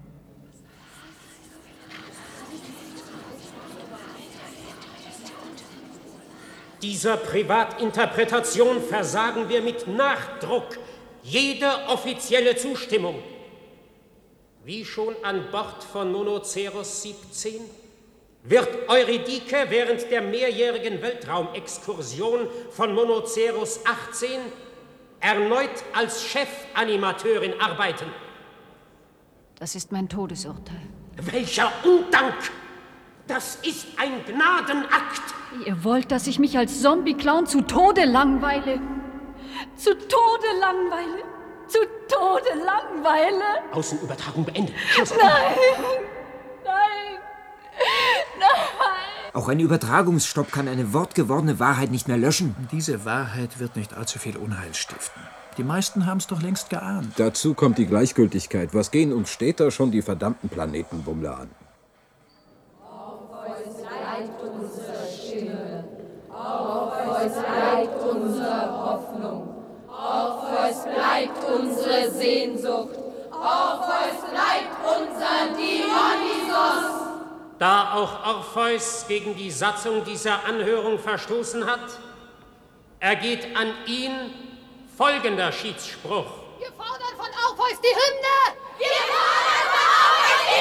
Dieser Privatinterpretation versagen wir mit Nachdruck jede offizielle Zustimmung. Wie schon an Bord von Monoceros siebzehn wird Eurydike während der mehrjährigen Weltraumexkursion von Monoceros achtzehn erneut als Chefanimateurin arbeiten. Das ist mein Todesurteil. Welcher Undank! Das ist ein Gnadenakt! Ihr wollt, dass ich mich als Zombie-Clown zu Tode langweile? Zu Tode langweile? Zu Tode langweile? Außenübertragung beendet. Nein! Nein! Nein! Auch ein Übertragungsstopp kann eine wortgewordene Wahrheit nicht mehr löschen. Diese Wahrheit wird nicht allzu viel Unheil stiften. Die meisten haben es doch längst geahnt. Dazu kommt die Gleichgültigkeit. Was gehen uns Städter schon die verdammten Planetenbummler an? Orpheus bleibt unsere Stimme. Orpheus bleibt unsere Hoffnung. Orpheus bleibt unsere Sehnsucht. Orpheus bleibt unser Dionysos. Da auch Orpheus gegen die Satzung dieser Anhörung verstoßen hat, ergeht an ihn folgender Schiedsspruch. Wir fordern von Orpheus die Hymne! Wir fordern von Orpheus die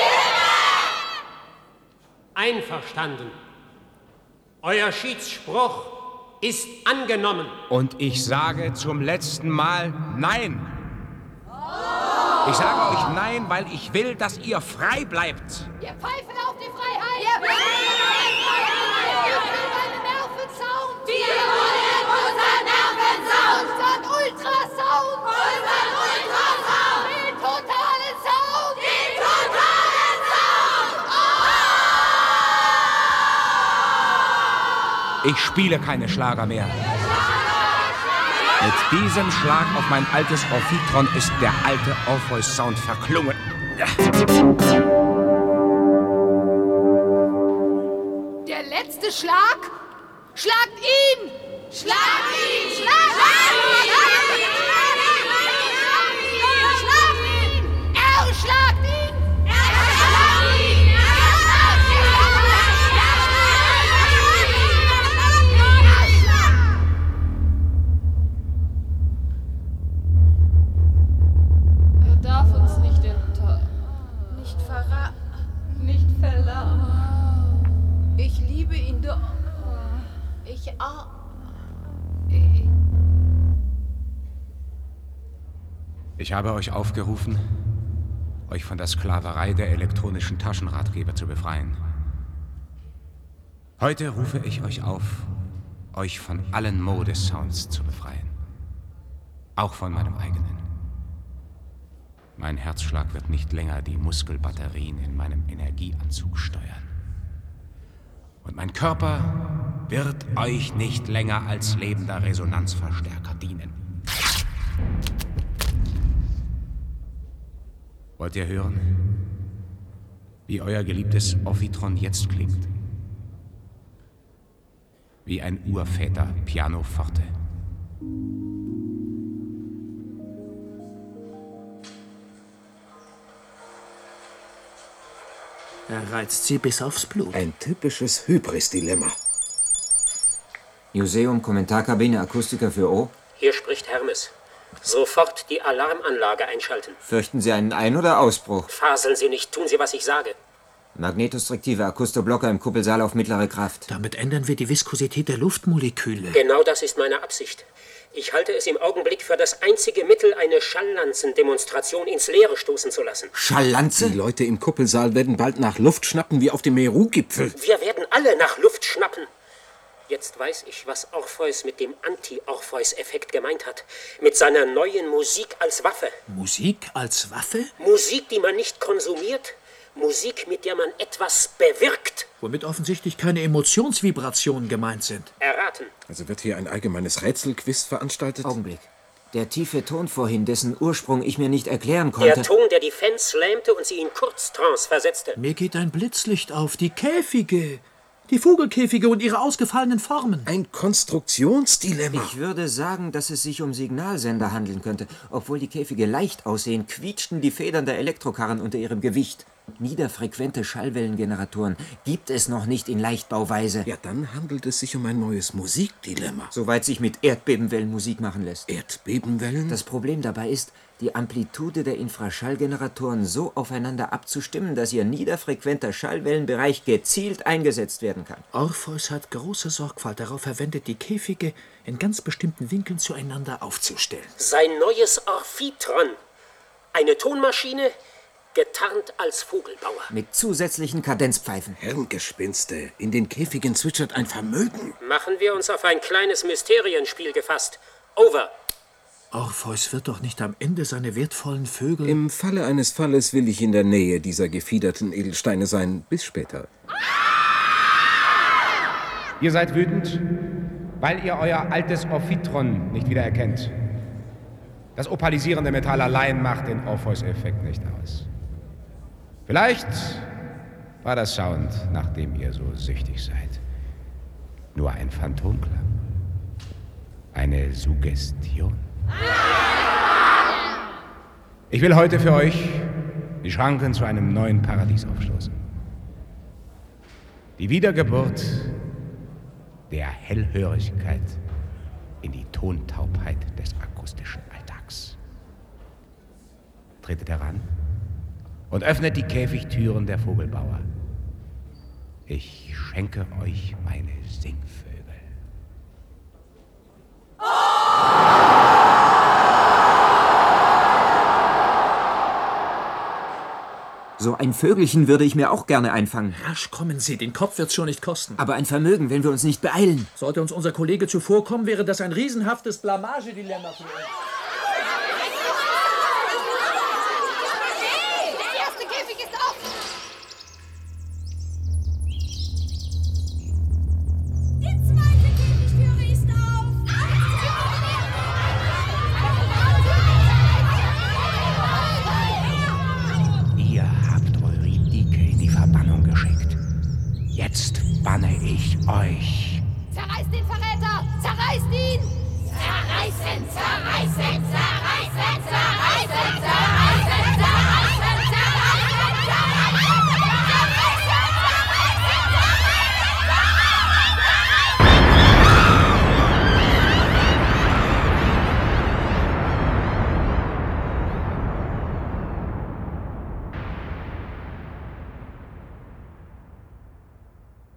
Hymne! Einverstanden. Euer Schiedsspruch ist angenommen. Und ich sage zum letzten Mal Nein. Ich sage euch Nein, weil ich will, dass ihr frei bleibt. Wir pfeifen auf die Freiheit! Wir pfeifen auf die Freiheit! Wir wollen einen Nervensound! Wir wollen unseren Nervensound! Unseren Ultrasound! Unseren Ultrasound! Den totalen Sound! Den totalen Sound! Ich spiele keine Schlager mehr. Mit diesem Schlag auf mein altes Orphitron ist der alte Orpheus-Sound verklungen. Der letzte Schlag? Schlagt ihn! Schlagt ihn! Schlagt ihn! Schlagt ihn! Schlagt ihn! liebe ihn doch. Ich auch. Ich habe euch aufgerufen, euch von der Sklaverei der elektronischen Taschenratgeber zu befreien. Heute rufe ich euch auf, euch von allen Modesounds zu befreien. Auch von meinem eigenen. Mein Herzschlag wird nicht länger die Muskelbatterien in meinem Energieanzug steuern. Und mein Körper wird euch nicht länger als lebender Resonanzverstärker dienen. Wollt ihr hören, wie euer geliebtes Ophitron jetzt klingt? Wie ein Urväter Pianoforte. Er reizt sie bis aufs Blut. Ein typisches Hybris-Dilemma. Museum, Kommentarkabine, Akustiker für O. Hier spricht Hermes. Sofort die Alarmanlage einschalten. Fürchten Sie einen Ein- oder Ausbruch? Faseln Sie nicht, tun Sie, was ich sage. Magnetostriktive Akustoblocker im Kuppelsaal auf mittlere Kraft. Damit ändern wir die Viskosität der Luftmoleküle. Genau das ist meine Absicht. Ich halte es im Augenblick für das einzige Mittel, eine Schalllanzendemonstration ins Leere stoßen zu lassen. Schalllanze? Die Leute im Kuppelsaal werden bald nach Luft schnappen wie auf dem Meru-Gipfel. Wir werden alle nach Luft schnappen. Jetzt weiß ich, was Orpheus mit dem Anti-Orpheus-Effekt gemeint hat. Mit seiner neuen Musik als Waffe. Musik als Waffe? Musik, die man nicht konsumiert. Musik, mit der man etwas bewirkt. Womit offensichtlich keine Emotionsvibrationen gemeint sind. Erraten. Also wird hier ein allgemeines Rätselquiz veranstaltet? Augenblick. Der tiefe Ton vorhin, dessen Ursprung ich mir nicht erklären konnte. Der Ton, der die Fans lähmte und sie in Kurztrance versetzte. Mir geht ein Blitzlicht auf. Die Käfige. Die Vogelkäfige und ihre ausgefallenen Formen. Ein Konstruktionsdilemma. Ich würde sagen, dass es sich um Signalsender handeln könnte. Obwohl die Käfige leicht aussehen, quietschten die Federn der Elektrokarren unter ihrem Gewicht. Niederfrequente Schallwellengeneratoren gibt es noch nicht in Leichtbauweise. Ja, dann handelt es sich um ein neues Musikdilemma. Soweit sich mit Erdbebenwellen Musik machen lässt. Erdbebenwellen? Das Problem dabei ist, die Amplitude der Infraschallgeneratoren so aufeinander abzustimmen, dass ihr niederfrequenter Schallwellenbereich gezielt eingesetzt werden kann. Orpheus hat große Sorgfalt darauf verwendet, die Käfige in ganz bestimmten Winkeln zueinander aufzustellen. Sein neues Orphitron. Eine Tonmaschine, getarnt als Vogelbauer. Mit zusätzlichen Kadenzpfeifen. Hirngespinste. In den Käfigen zwitschert ein Vermögen. Machen wir uns auf ein kleines Mysterienspiel gefasst. Over. Orpheus wird doch nicht am Ende seine wertvollen Vögel... Im Falle eines Falles will ich in der Nähe dieser gefiederten Edelsteine sein. Bis später. Ihr seid wütend, weil ihr euer altes Ophitron nicht wiedererkennt. Das opalisierende Metall allein macht den Orpheus-Effekt nicht aus. Vielleicht war das Sound, nach dem ihr so süchtig seid, nur ein Phantomklang. Eine Suggestion. Ich will heute für euch die Schranken zu einem neuen Paradies aufstoßen. Die Wiedergeburt der Hellhörigkeit in die Tontaubheit des akustischen Alltags. Tretet heran und öffnet die Käfigtüren der Vogelbauer. Ich schenke euch meine Singvögel. So ein Vögelchen würde ich mir auch gerne einfangen. Rasch kommen Sie, den Kopf wird's schon nicht kosten. Aber ein Vermögen, wenn wir uns nicht beeilen. Sollte uns unser Kollege zuvorkommen, wäre das ein riesenhaftes Blamagedilemma für uns. Der erste Käfig ist offen! Die zweite Käfigtüre ist auf! Ihr habt Eurydike in die Verbannung geschickt. Jetzt banne ich euch. Zerreißt den Verräter! Zerreißt ihn! Zerreißen, zerreißen, zerreißen, zerreißen, zerreißen, zerreißen,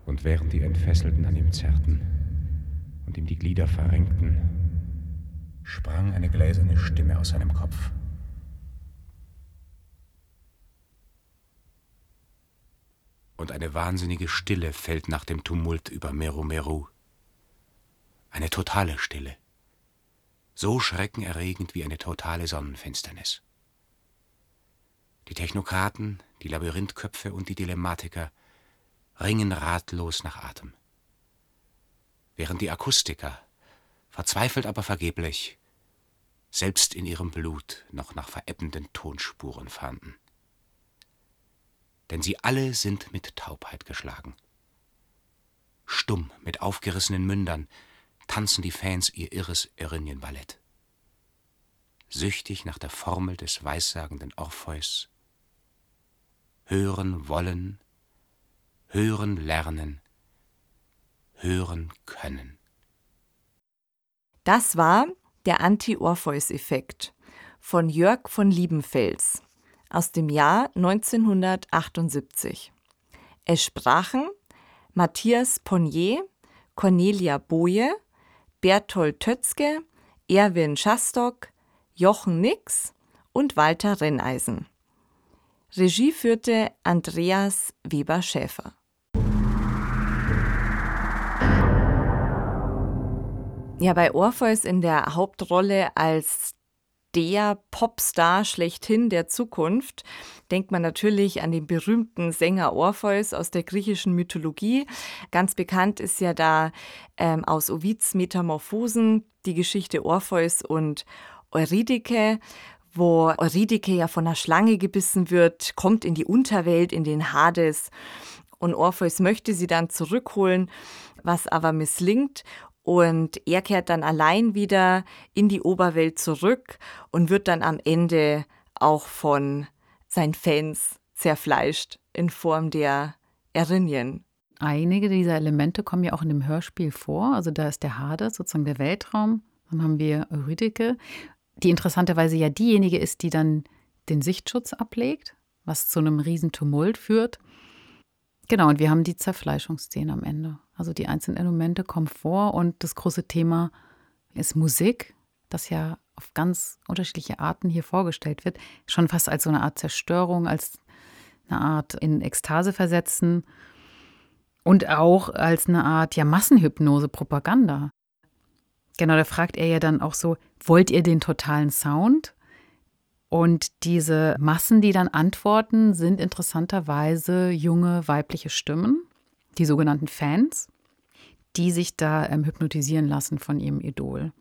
Und während die Entfesselten an ihm zerrten und ihm die Glieder verrenkten, sprang eine gläserne Stimme aus seinem Kopf. Und eine wahnsinnige Stille fällt nach dem Tumult über Meru Meru. Eine totale Stille. So schreckenerregend wie eine totale Sonnenfinsternis. Die Technokraten, die Labyrinthköpfe und die Dilemmatiker ringen ratlos nach Atem. Während die Akustiker, verzweifelt aber vergeblich, selbst in ihrem Blut noch nach verebbenden Tonspuren fahnden. Denn sie alle sind mit Taubheit geschlagen. Stumm, mit aufgerissenen Mündern, tanzen die Fans ihr irres Erinnyen-Ballett. Süchtig nach der Formel des weissagenden Orpheus. Hören wollen, hören lernen, hören können. Das war der Anti-Orpheus-Effekt von Jörg von Liebenfels aus dem Jahr neunzehnhundertachtundsiebzig. Es sprachen Matthias Ponnier, Cornelia Boje, Berthold Tötzke, Erwin Schastock, Jochen Nix und Walter Renneisen. Regie führte Andreas Weber-Schäfer. Ja, bei Orpheus in der Hauptrolle als der Popstar schlechthin der Zukunft denkt man natürlich an den berühmten Sänger Orpheus aus der griechischen Mythologie. Ganz bekannt ist ja da ähm, aus Ovids Metamorphosen die Geschichte Orpheus und Eurydike, wo Eurydike ja von einer Schlange gebissen wird, kommt in die Unterwelt, in den Hades, und Orpheus möchte sie dann zurückholen, was aber misslingt. Und er kehrt dann allein wieder in die Oberwelt zurück und wird dann am Ende auch von seinen Fans zerfleischt in Form der Erinnyen. Einige dieser Elemente kommen ja auch in dem Hörspiel vor. Also da ist der Hades, sozusagen der Weltraum. Dann haben wir Eurydike, die interessanterweise ja diejenige ist, die dann den Sichtschutz ablegt, was zu einem riesen Tumult führt. Genau, und wir haben die Zerfleischungsszene am Ende. Also die einzelnen Elemente kommen vor und das große Thema ist Musik, das ja auf ganz unterschiedliche Arten hier vorgestellt wird. Schon fast als so eine Art Zerstörung, als eine Art in Ekstase versetzen und auch als eine Art ja, Massenhypnose, Propaganda. Genau, da fragt er ja dann auch so, wollt ihr den totalen Sound? Und diese Massen, die dann antworten, sind interessanterweise junge weibliche Stimmen, die sogenannten Fans, die sich da ähm, hypnotisieren lassen von ihrem Idol.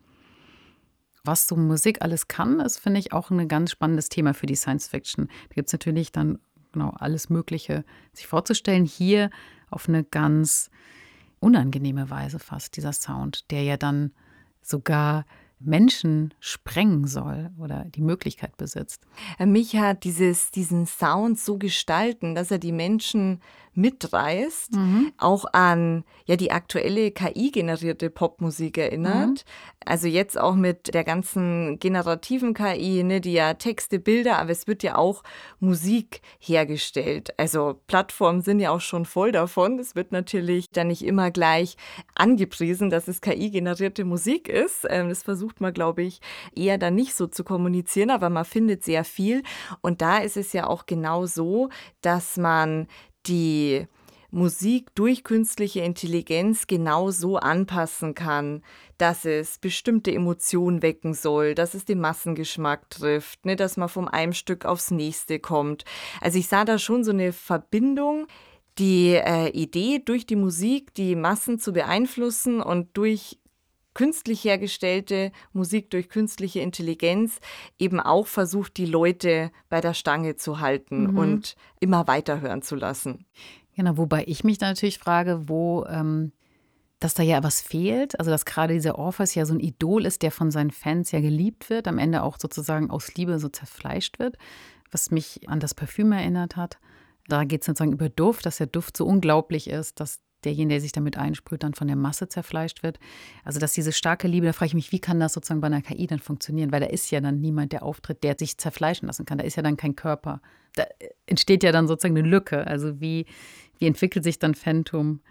Was so Musik alles kann, ist, finde ich, auch ein ganz spannendes Thema für die Science Fiction. Da gibt es natürlich dann genau alles Mögliche sich vorzustellen. Hier auf eine ganz unangenehme Weise fast, dieser Sound, der ja dann sogar Menschen sprengen soll oder die Möglichkeit besitzt. Mich hat dieses, diesen Sound so gestalten, dass er die Menschen mitreißt, mhm. auch an ja, die aktuelle K I-generierte Popmusik erinnert. Mhm. Also jetzt auch mit der ganzen generativen K I, ne, die ja Texte, Bilder, aber es wird ja auch Musik hergestellt. Also Plattformen sind ja auch schon voll davon. Es wird natürlich dann nicht immer gleich angepriesen, dass es K I-generierte Musik ist. Das versucht man, glaube ich, eher dann nicht so zu kommunizieren, aber man findet sehr viel. Und da ist es ja auch genau so, dass man die Musik durch künstliche Intelligenz genau so anpassen kann, dass es bestimmte Emotionen wecken soll, dass es den Massengeschmack trifft, ne, dass man vom einem Stück aufs nächste kommt. Also ich sah da schon so eine Verbindung, die äh, Idee, durch die Musik die Massen zu beeinflussen und durch künstlich hergestellte Musik, durch künstliche Intelligenz eben auch versucht, die Leute bei der Stange zu halten mhm. und immer weiterhören zu lassen. Genau, wobei ich mich da natürlich frage, wo, ähm, dass da ja was fehlt. Also, dass gerade dieser Orpheus ja so ein Idol ist, der von seinen Fans ja geliebt wird, am Ende auch sozusagen aus Liebe so zerfleischt wird, was mich an das Parfüm erinnert hat. Da geht es sozusagen über Duft, dass der Duft so unglaublich ist, dass derjenige, der sich damit einsprüht, dann von der Masse zerfleischt wird. Also, dass diese starke Liebe, da frage ich mich, wie kann das sozusagen bei einer K I dann funktionieren? Weil da ist ja dann niemand, der auftritt, der sich zerfleischen lassen kann. Da ist ja dann kein Körper. Da entsteht ja dann sozusagen eine Lücke. Also, wie, wie entwickelt sich dann Phantom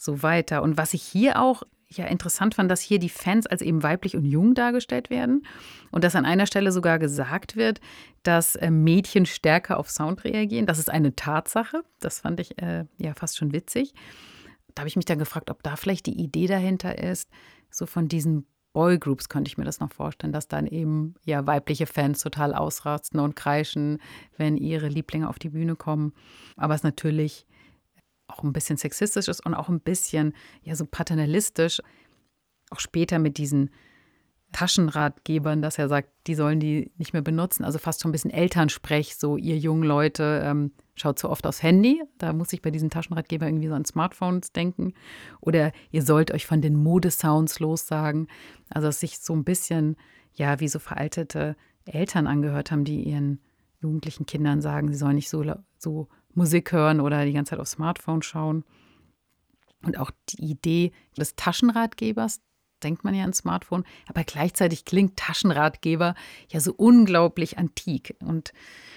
so weiter. Und was ich hier auch ja interessant fand, dass hier die Fans als eben weiblich und jung dargestellt werden und dass an einer Stelle sogar gesagt wird, dass äh, Mädchen stärker auf Sound reagieren. Das ist eine Tatsache. Das fand ich äh, ja fast schon witzig. Da habe ich mich dann gefragt, ob da vielleicht die Idee dahinter ist, so von diesen Boygroups könnte ich mir das noch vorstellen, dass dann eben ja weibliche Fans total ausrasten und kreischen, wenn ihre Lieblinge auf die Bühne kommen. Aber es natürlich auch ein bisschen sexistisch ist und auch ein bisschen ja so paternalistisch. Auch später mit diesen Taschenratgebern, dass er sagt, die sollen die nicht mehr benutzen. Also fast schon ein bisschen Elternsprech, so ihr jungen Leute, ähm, schaut so oft aufs Handy. Da muss ich bei diesen Taschenratgebern irgendwie so an Smartphones denken. Oder ihr sollt euch von den Modesounds lossagen. Also dass sich so ein bisschen, ja, wie so veraltete Eltern angehört haben, die ihren jugendlichen Kindern sagen, sie sollen nicht so, so Musik hören oder die ganze Zeit aufs Smartphone schauen. Und auch die Idee des Taschenratgebers, denkt man ja an Smartphone, aber gleichzeitig klingt Taschenratgeber ja so unglaublich antik. Und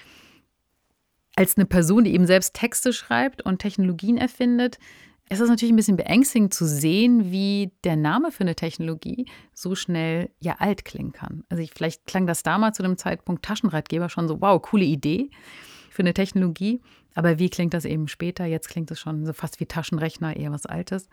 als eine Person, die eben selbst Texte schreibt und Technologien erfindet, ist es natürlich ein bisschen beängstigend zu sehen, wie der Name für eine Technologie so schnell ja alt klingen kann. Also ich, vielleicht klang das damals zu dem Zeitpunkt Taschenratgeber schon so, wow, coole Idee für eine Technologie. Aber wie klingt das eben später? Jetzt klingt es schon so fast wie Taschenrechner, eher was Altes.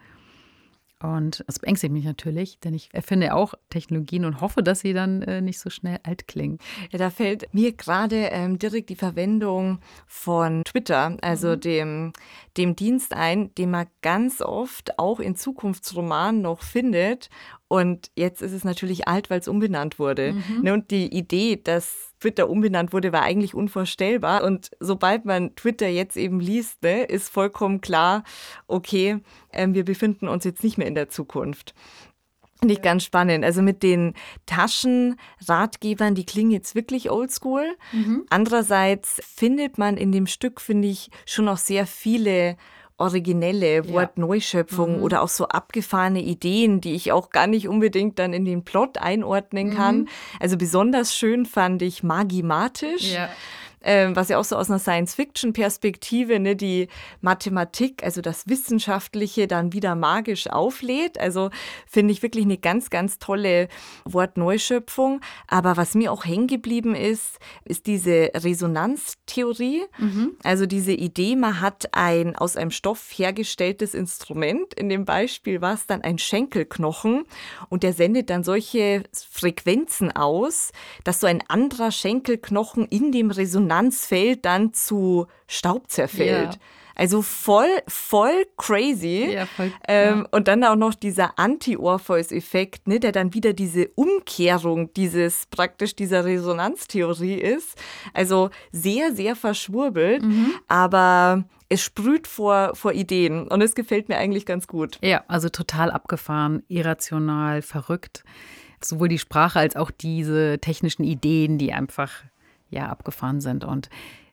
Und das beängstigt mich natürlich, denn ich erfinde auch Technologien und hoffe, dass sie dann äh, nicht so schnell alt klingen. Ja, da fällt mir gerade ähm, direkt die Verwendung von Twitter, also mhm. dem, dem Dienst ein, den man ganz oft auch in Zukunftsromanen noch findet. Und jetzt ist es natürlich alt, weil es umbenannt wurde. Mhm. Ne, und die Idee, dass Twitter umbenannt wurde, war eigentlich unvorstellbar. Und sobald man Twitter jetzt eben liest, ne, ist vollkommen klar, okay, ähm, wir befinden uns jetzt nicht mehr in der Zukunft. Finde ich ganz spannend. Also mit den Taschenratgebern, die klingen jetzt wirklich oldschool. Mhm. Andererseits findet man in dem Stück, finde ich, schon noch sehr viele originelle Wortneuschöpfungen ja. oder auch so abgefahrene Ideen, die ich auch gar nicht unbedingt dann in den Plot einordnen kann. Mhm. Also besonders schön fand ich Magimatisch. Ja. Ähm, was ja auch so aus einer Science-Fiction-Perspektive, ne, die Mathematik, also das Wissenschaftliche, dann wieder magisch auflädt. Also finde ich wirklich eine ganz, ganz tolle Wortneuschöpfung. Aber was mir auch hängen geblieben ist, ist diese Resonanztheorie. Mhm. Also diese Idee, man hat ein aus einem Stoff hergestelltes Instrument. In dem Beispiel war es dann ein Schenkelknochen und der sendet dann solche Frequenzen aus, dass so ein anderer Schenkelknochen in dem Resonanzfeld dann zu Staub zerfällt. Ja. Also voll, voll crazy. Ja, voll, ähm, ja. Und dann auch noch dieser Anti-Orpheus-Effekt, ne, der dann wieder diese Umkehrung dieses praktisch dieser Resonanztheorie ist. Also sehr, sehr verschwurbelt, mhm. aber es sprüht vor, vor Ideen und es gefällt mir eigentlich ganz gut. Ja, also total abgefahren, irrational, verrückt. Sowohl die Sprache als auch diese technischen Ideen, die einfach ja, abgefahren sind und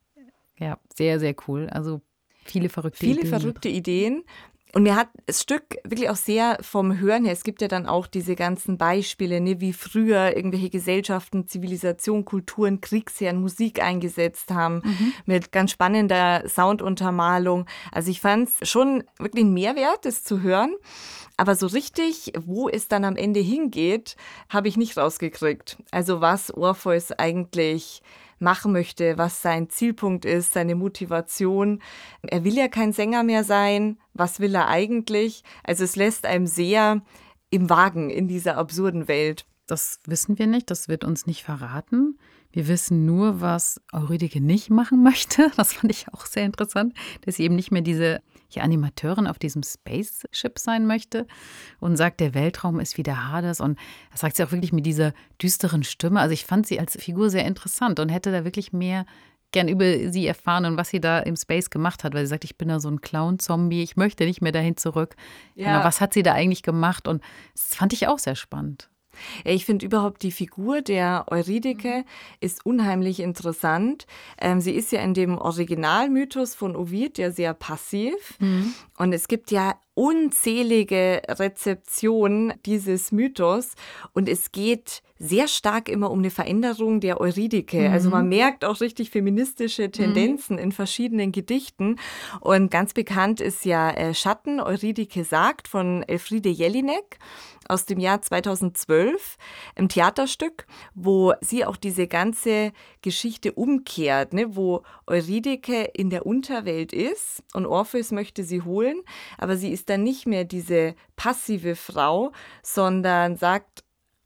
ja, sehr, sehr cool. Also viele verrückte viele Ideen. Viele verrückte Ideen. Und mir hat das Stück wirklich auch sehr vom Hören her, es gibt ja dann auch diese ganzen Beispiele, ne, wie früher irgendwelche Gesellschaften, Zivilisation, Kulturen, Kriegsherren Musik eingesetzt haben, mhm. mit ganz spannender Sounduntermalung. Also ich fand es schon wirklich ein Mehrwert, das zu hören. Aber so richtig, wo es dann am Ende hingeht, habe ich nicht rausgekriegt. Also was Orpheus eigentlich machen möchte, was sein Zielpunkt ist, seine Motivation. Er will ja kein Sänger mehr sein. Was will er eigentlich? Also es lässt einem sehr im Wagen in dieser absurden Welt. Das wissen wir nicht, das wird uns nicht verraten. Wir wissen nur, was Eurydike nicht machen möchte. Das fand ich auch sehr interessant, dass sie eben nicht mehr diese ja, Animateurin auf diesem Spaceship sein möchte und sagt, der Weltraum ist wie der Hades. Und das sagt sie auch wirklich mit dieser düsteren Stimme. Also ich fand sie als Figur sehr interessant und hätte da wirklich mehr gern über sie erfahren und was sie da im Space gemacht hat, weil sie sagt, ich bin da so ein Clown-Zombie, ich möchte nicht mehr dahin zurück. Ja. Genau, was hat sie da eigentlich gemacht? Und das fand ich auch sehr spannend. Ja, ich finde überhaupt die Figur der Eurydike ist unheimlich interessant. Ähm, sie ist ja in dem Originalmythos von Ovid ja sehr passiv. Mhm. Und es gibt ja unzählige Rezeptionen dieses Mythos. Und es geht sehr stark immer um eine Veränderung der Eurydike. Mhm. Also man merkt auch richtig feministische Tendenzen mhm. in verschiedenen Gedichten. Und ganz bekannt ist ja äh, Schatten, Eurydike sagt von Elfriede Jelinek aus dem Jahr zweitausendzwölf im Theaterstück, wo sie auch diese ganze Geschichte umkehrt, ne, wo Eurydike in der Unterwelt ist und Orpheus möchte sie holen, aber sie ist dann nicht mehr diese passive Frau, sondern sagt,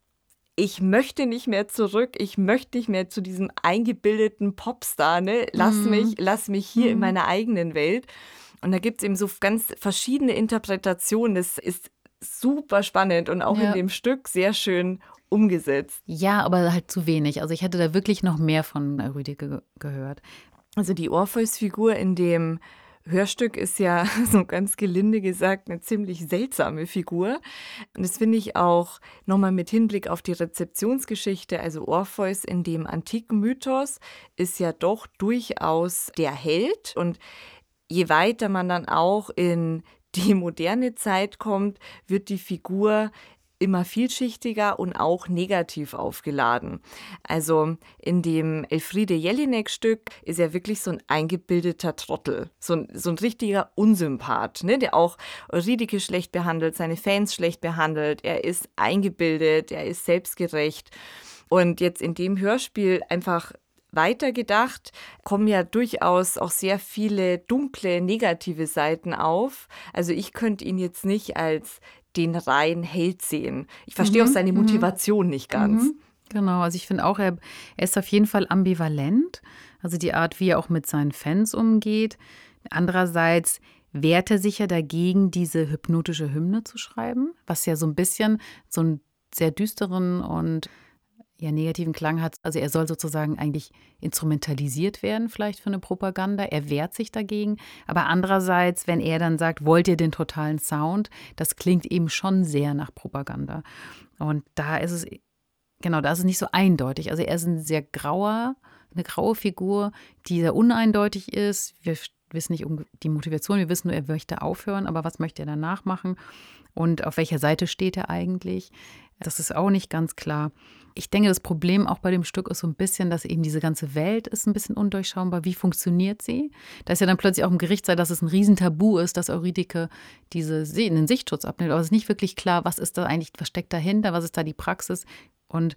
ich möchte nicht mehr zurück, ich möchte nicht mehr zu diesem eingebildeten Popstar, ne? Lass Mhm. mich, lass mich hier Mhm. in meiner eigenen Welt. Und da gibt es eben so ganz verschiedene Interpretationen. Das ist super spannend und auch Ja. in dem Stück sehr schön umgesetzt. Ja, aber halt zu wenig. Also ich hätte da wirklich noch mehr von Eurydike ge- gehört. Also die Orpheus-Figur in dem Hörstück ist ja, so ganz gelinde gesagt, eine ziemlich seltsame Figur. Und das finde ich auch nochmal mit Hinblick auf die Rezeptionsgeschichte. Also Orpheus in dem antiken Mythos ist ja doch durchaus der Held. Und je weiter man dann auch in die moderne Zeit kommt, wird die Figur immer vielschichtiger und auch negativ aufgeladen. Also in dem Elfriede Jelinek-Stück ist er wirklich so ein eingebildeter Trottel, so ein, so ein richtiger Unsympath, ne, der auch Eurydike schlecht behandelt, seine Fans schlecht behandelt. Er ist eingebildet, er ist selbstgerecht. Und jetzt in dem Hörspiel einfach weitergedacht, kommen ja durchaus auch sehr viele dunkle, negative Seiten auf. Also ich könnte ihn jetzt nicht als den reinen Held sehen. Ich verstehe Mhm, auch seine mhm. Motivation nicht ganz. Mhm. Genau, also ich finde auch, er, er ist auf jeden Fall ambivalent. Also die Art, wie er auch mit seinen Fans umgeht. Andererseits wehrt er sich ja dagegen, diese hypnotische Hymne zu schreiben, was ja so ein bisschen so einen sehr düsteren und ja, negativen Klang hat. Also er soll sozusagen eigentlich instrumentalisiert werden, vielleicht für eine Propaganda. Er wehrt sich dagegen. Aber andererseits, wenn er dann sagt, wollt ihr den totalen Sound, das klingt eben schon sehr nach Propaganda. Und da ist es, genau, da ist es nicht so eindeutig. Also er ist ein sehr grauer, eine graue Figur, die sehr uneindeutig ist. Wir wissen nicht um die Motivation, wir wissen nur, er möchte aufhören, aber was möchte er danach machen? Und auf welcher Seite steht er eigentlich? Das ist auch nicht ganz klar. Ich denke, das Problem auch bei dem Stück ist so ein bisschen, dass eben diese ganze Welt ist ein bisschen undurchschaubar. Wie funktioniert sie? Da ist ja dann plötzlich auch im Gerichtssaal, dass es ein Riesentabu ist, dass Eurydike diese, den Sichtschutz abnimmt. Aber es ist nicht wirklich klar, was ist da eigentlich, was steckt dahinter, was ist da die Praxis? Und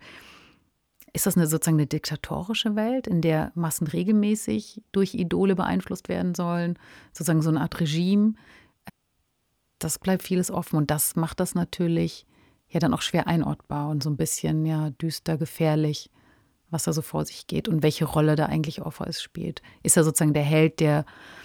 ist das eine, sozusagen eine diktatorische Welt, in der Massen regelmäßig durch Idole beeinflusst werden sollen? Sozusagen so eine Art Regime? Das bleibt vieles offen und das macht das natürlich ja dann auch schwer einordbar und so ein bisschen ja düster, gefährlich, was da so vor sich geht und welche Rolle da eigentlich Orpheus spielt. Ist er sozusagen der Held, der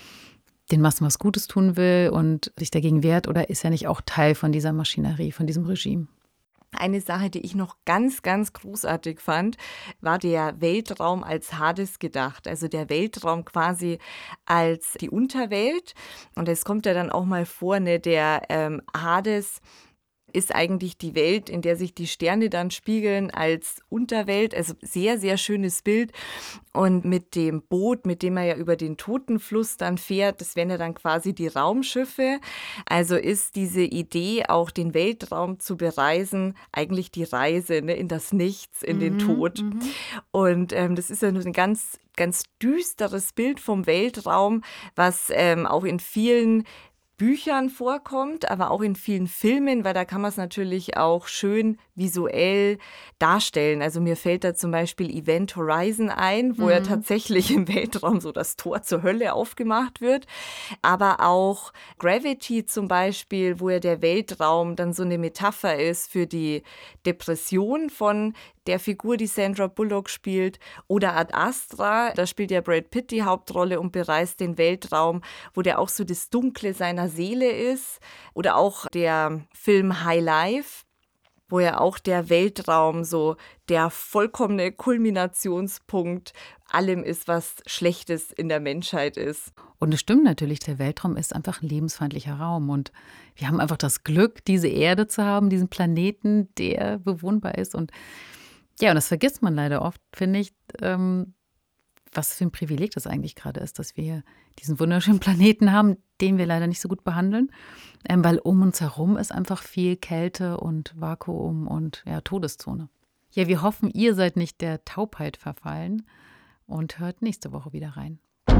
den Massen was Gutes tun will und sich dagegen wehrt, oder ist er nicht auch Teil von dieser Maschinerie, von diesem Regime? Eine Sache, die ich noch ganz, ganz großartig fand, war der Weltraum als Hades gedacht. Also der Weltraum quasi als die Unterwelt. Und es kommt ja dann auch mal vor, ne, der ähm, Hades ist eigentlich die Welt, in der sich die Sterne dann spiegeln als Unterwelt. Also sehr, sehr schönes Bild. Und mit dem Boot, mit dem er ja über den Totenfluss dann fährt, das wären ja dann quasi die Raumschiffe. Also ist diese Idee, auch den Weltraum zu bereisen, eigentlich die Reise, ne, in das Nichts, in mhm, den Tod. Mhm. Und ähm, das ist ja nur ein ganz, ganz düsteres Bild vom Weltraum, was ähm, auch in vielen Büchern vorkommt, aber auch in vielen Filmen, weil da kann man es natürlich auch schön visuell darstellen. Also mir fällt da zum Beispiel Event Horizon ein, wo mhm. ja tatsächlich im Weltraum so das Tor zur Hölle aufgemacht wird. Aber auch Gravity zum Beispiel, wo ja der Weltraum dann so eine Metapher ist für die Depression von der Figur, die Sandra Bullock spielt. Oder Ad Astra, da spielt ja Brad Pitt die Hauptrolle und bereist den Weltraum, wo der auch so das Dunkle seiner Seele ist. Oder auch der Film High Life, wo ja auch der Weltraum so der vollkommene Kulminationspunkt allem ist, was Schlechtes in der Menschheit ist. Und es stimmt natürlich, der Weltraum ist einfach ein lebensfeindlicher Raum. Und wir haben einfach das Glück, diese Erde zu haben, diesen Planeten, der bewohnbar ist. Und ja, und das vergisst man leider oft, finde ich, ähm, was für ein Privileg das eigentlich gerade ist, dass wir diesen wunderschönen Planeten haben, den wir leider nicht so gut behandeln, ähm, weil um uns herum ist einfach viel Kälte und Vakuum und ja, Todeszone. Ja, wir hoffen, ihr seid nicht der Taubheit verfallen und hört nächste Woche wieder rein.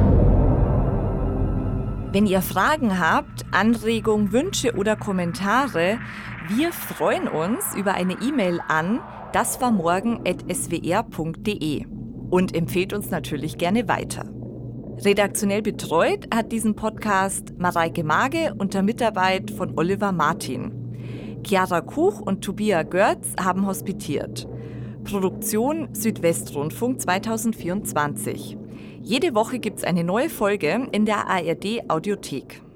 Wenn ihr Fragen habt, Anregungen, Wünsche oder Kommentare, wir freuen uns über eine E-Mail an daswarmorgen at s w r punkt d e und empfehlt uns natürlich gerne weiter. Redaktionell betreut hat diesen Podcast Mareike Mage unter Mitarbeit von Oliver Martin. Chiara Kuch und Tobias Görz haben hospitiert. Produktion Südwestrundfunk zweitausendvierundzwanzig. Jede Woche gibt es eine neue Folge in der A R D Audiothek.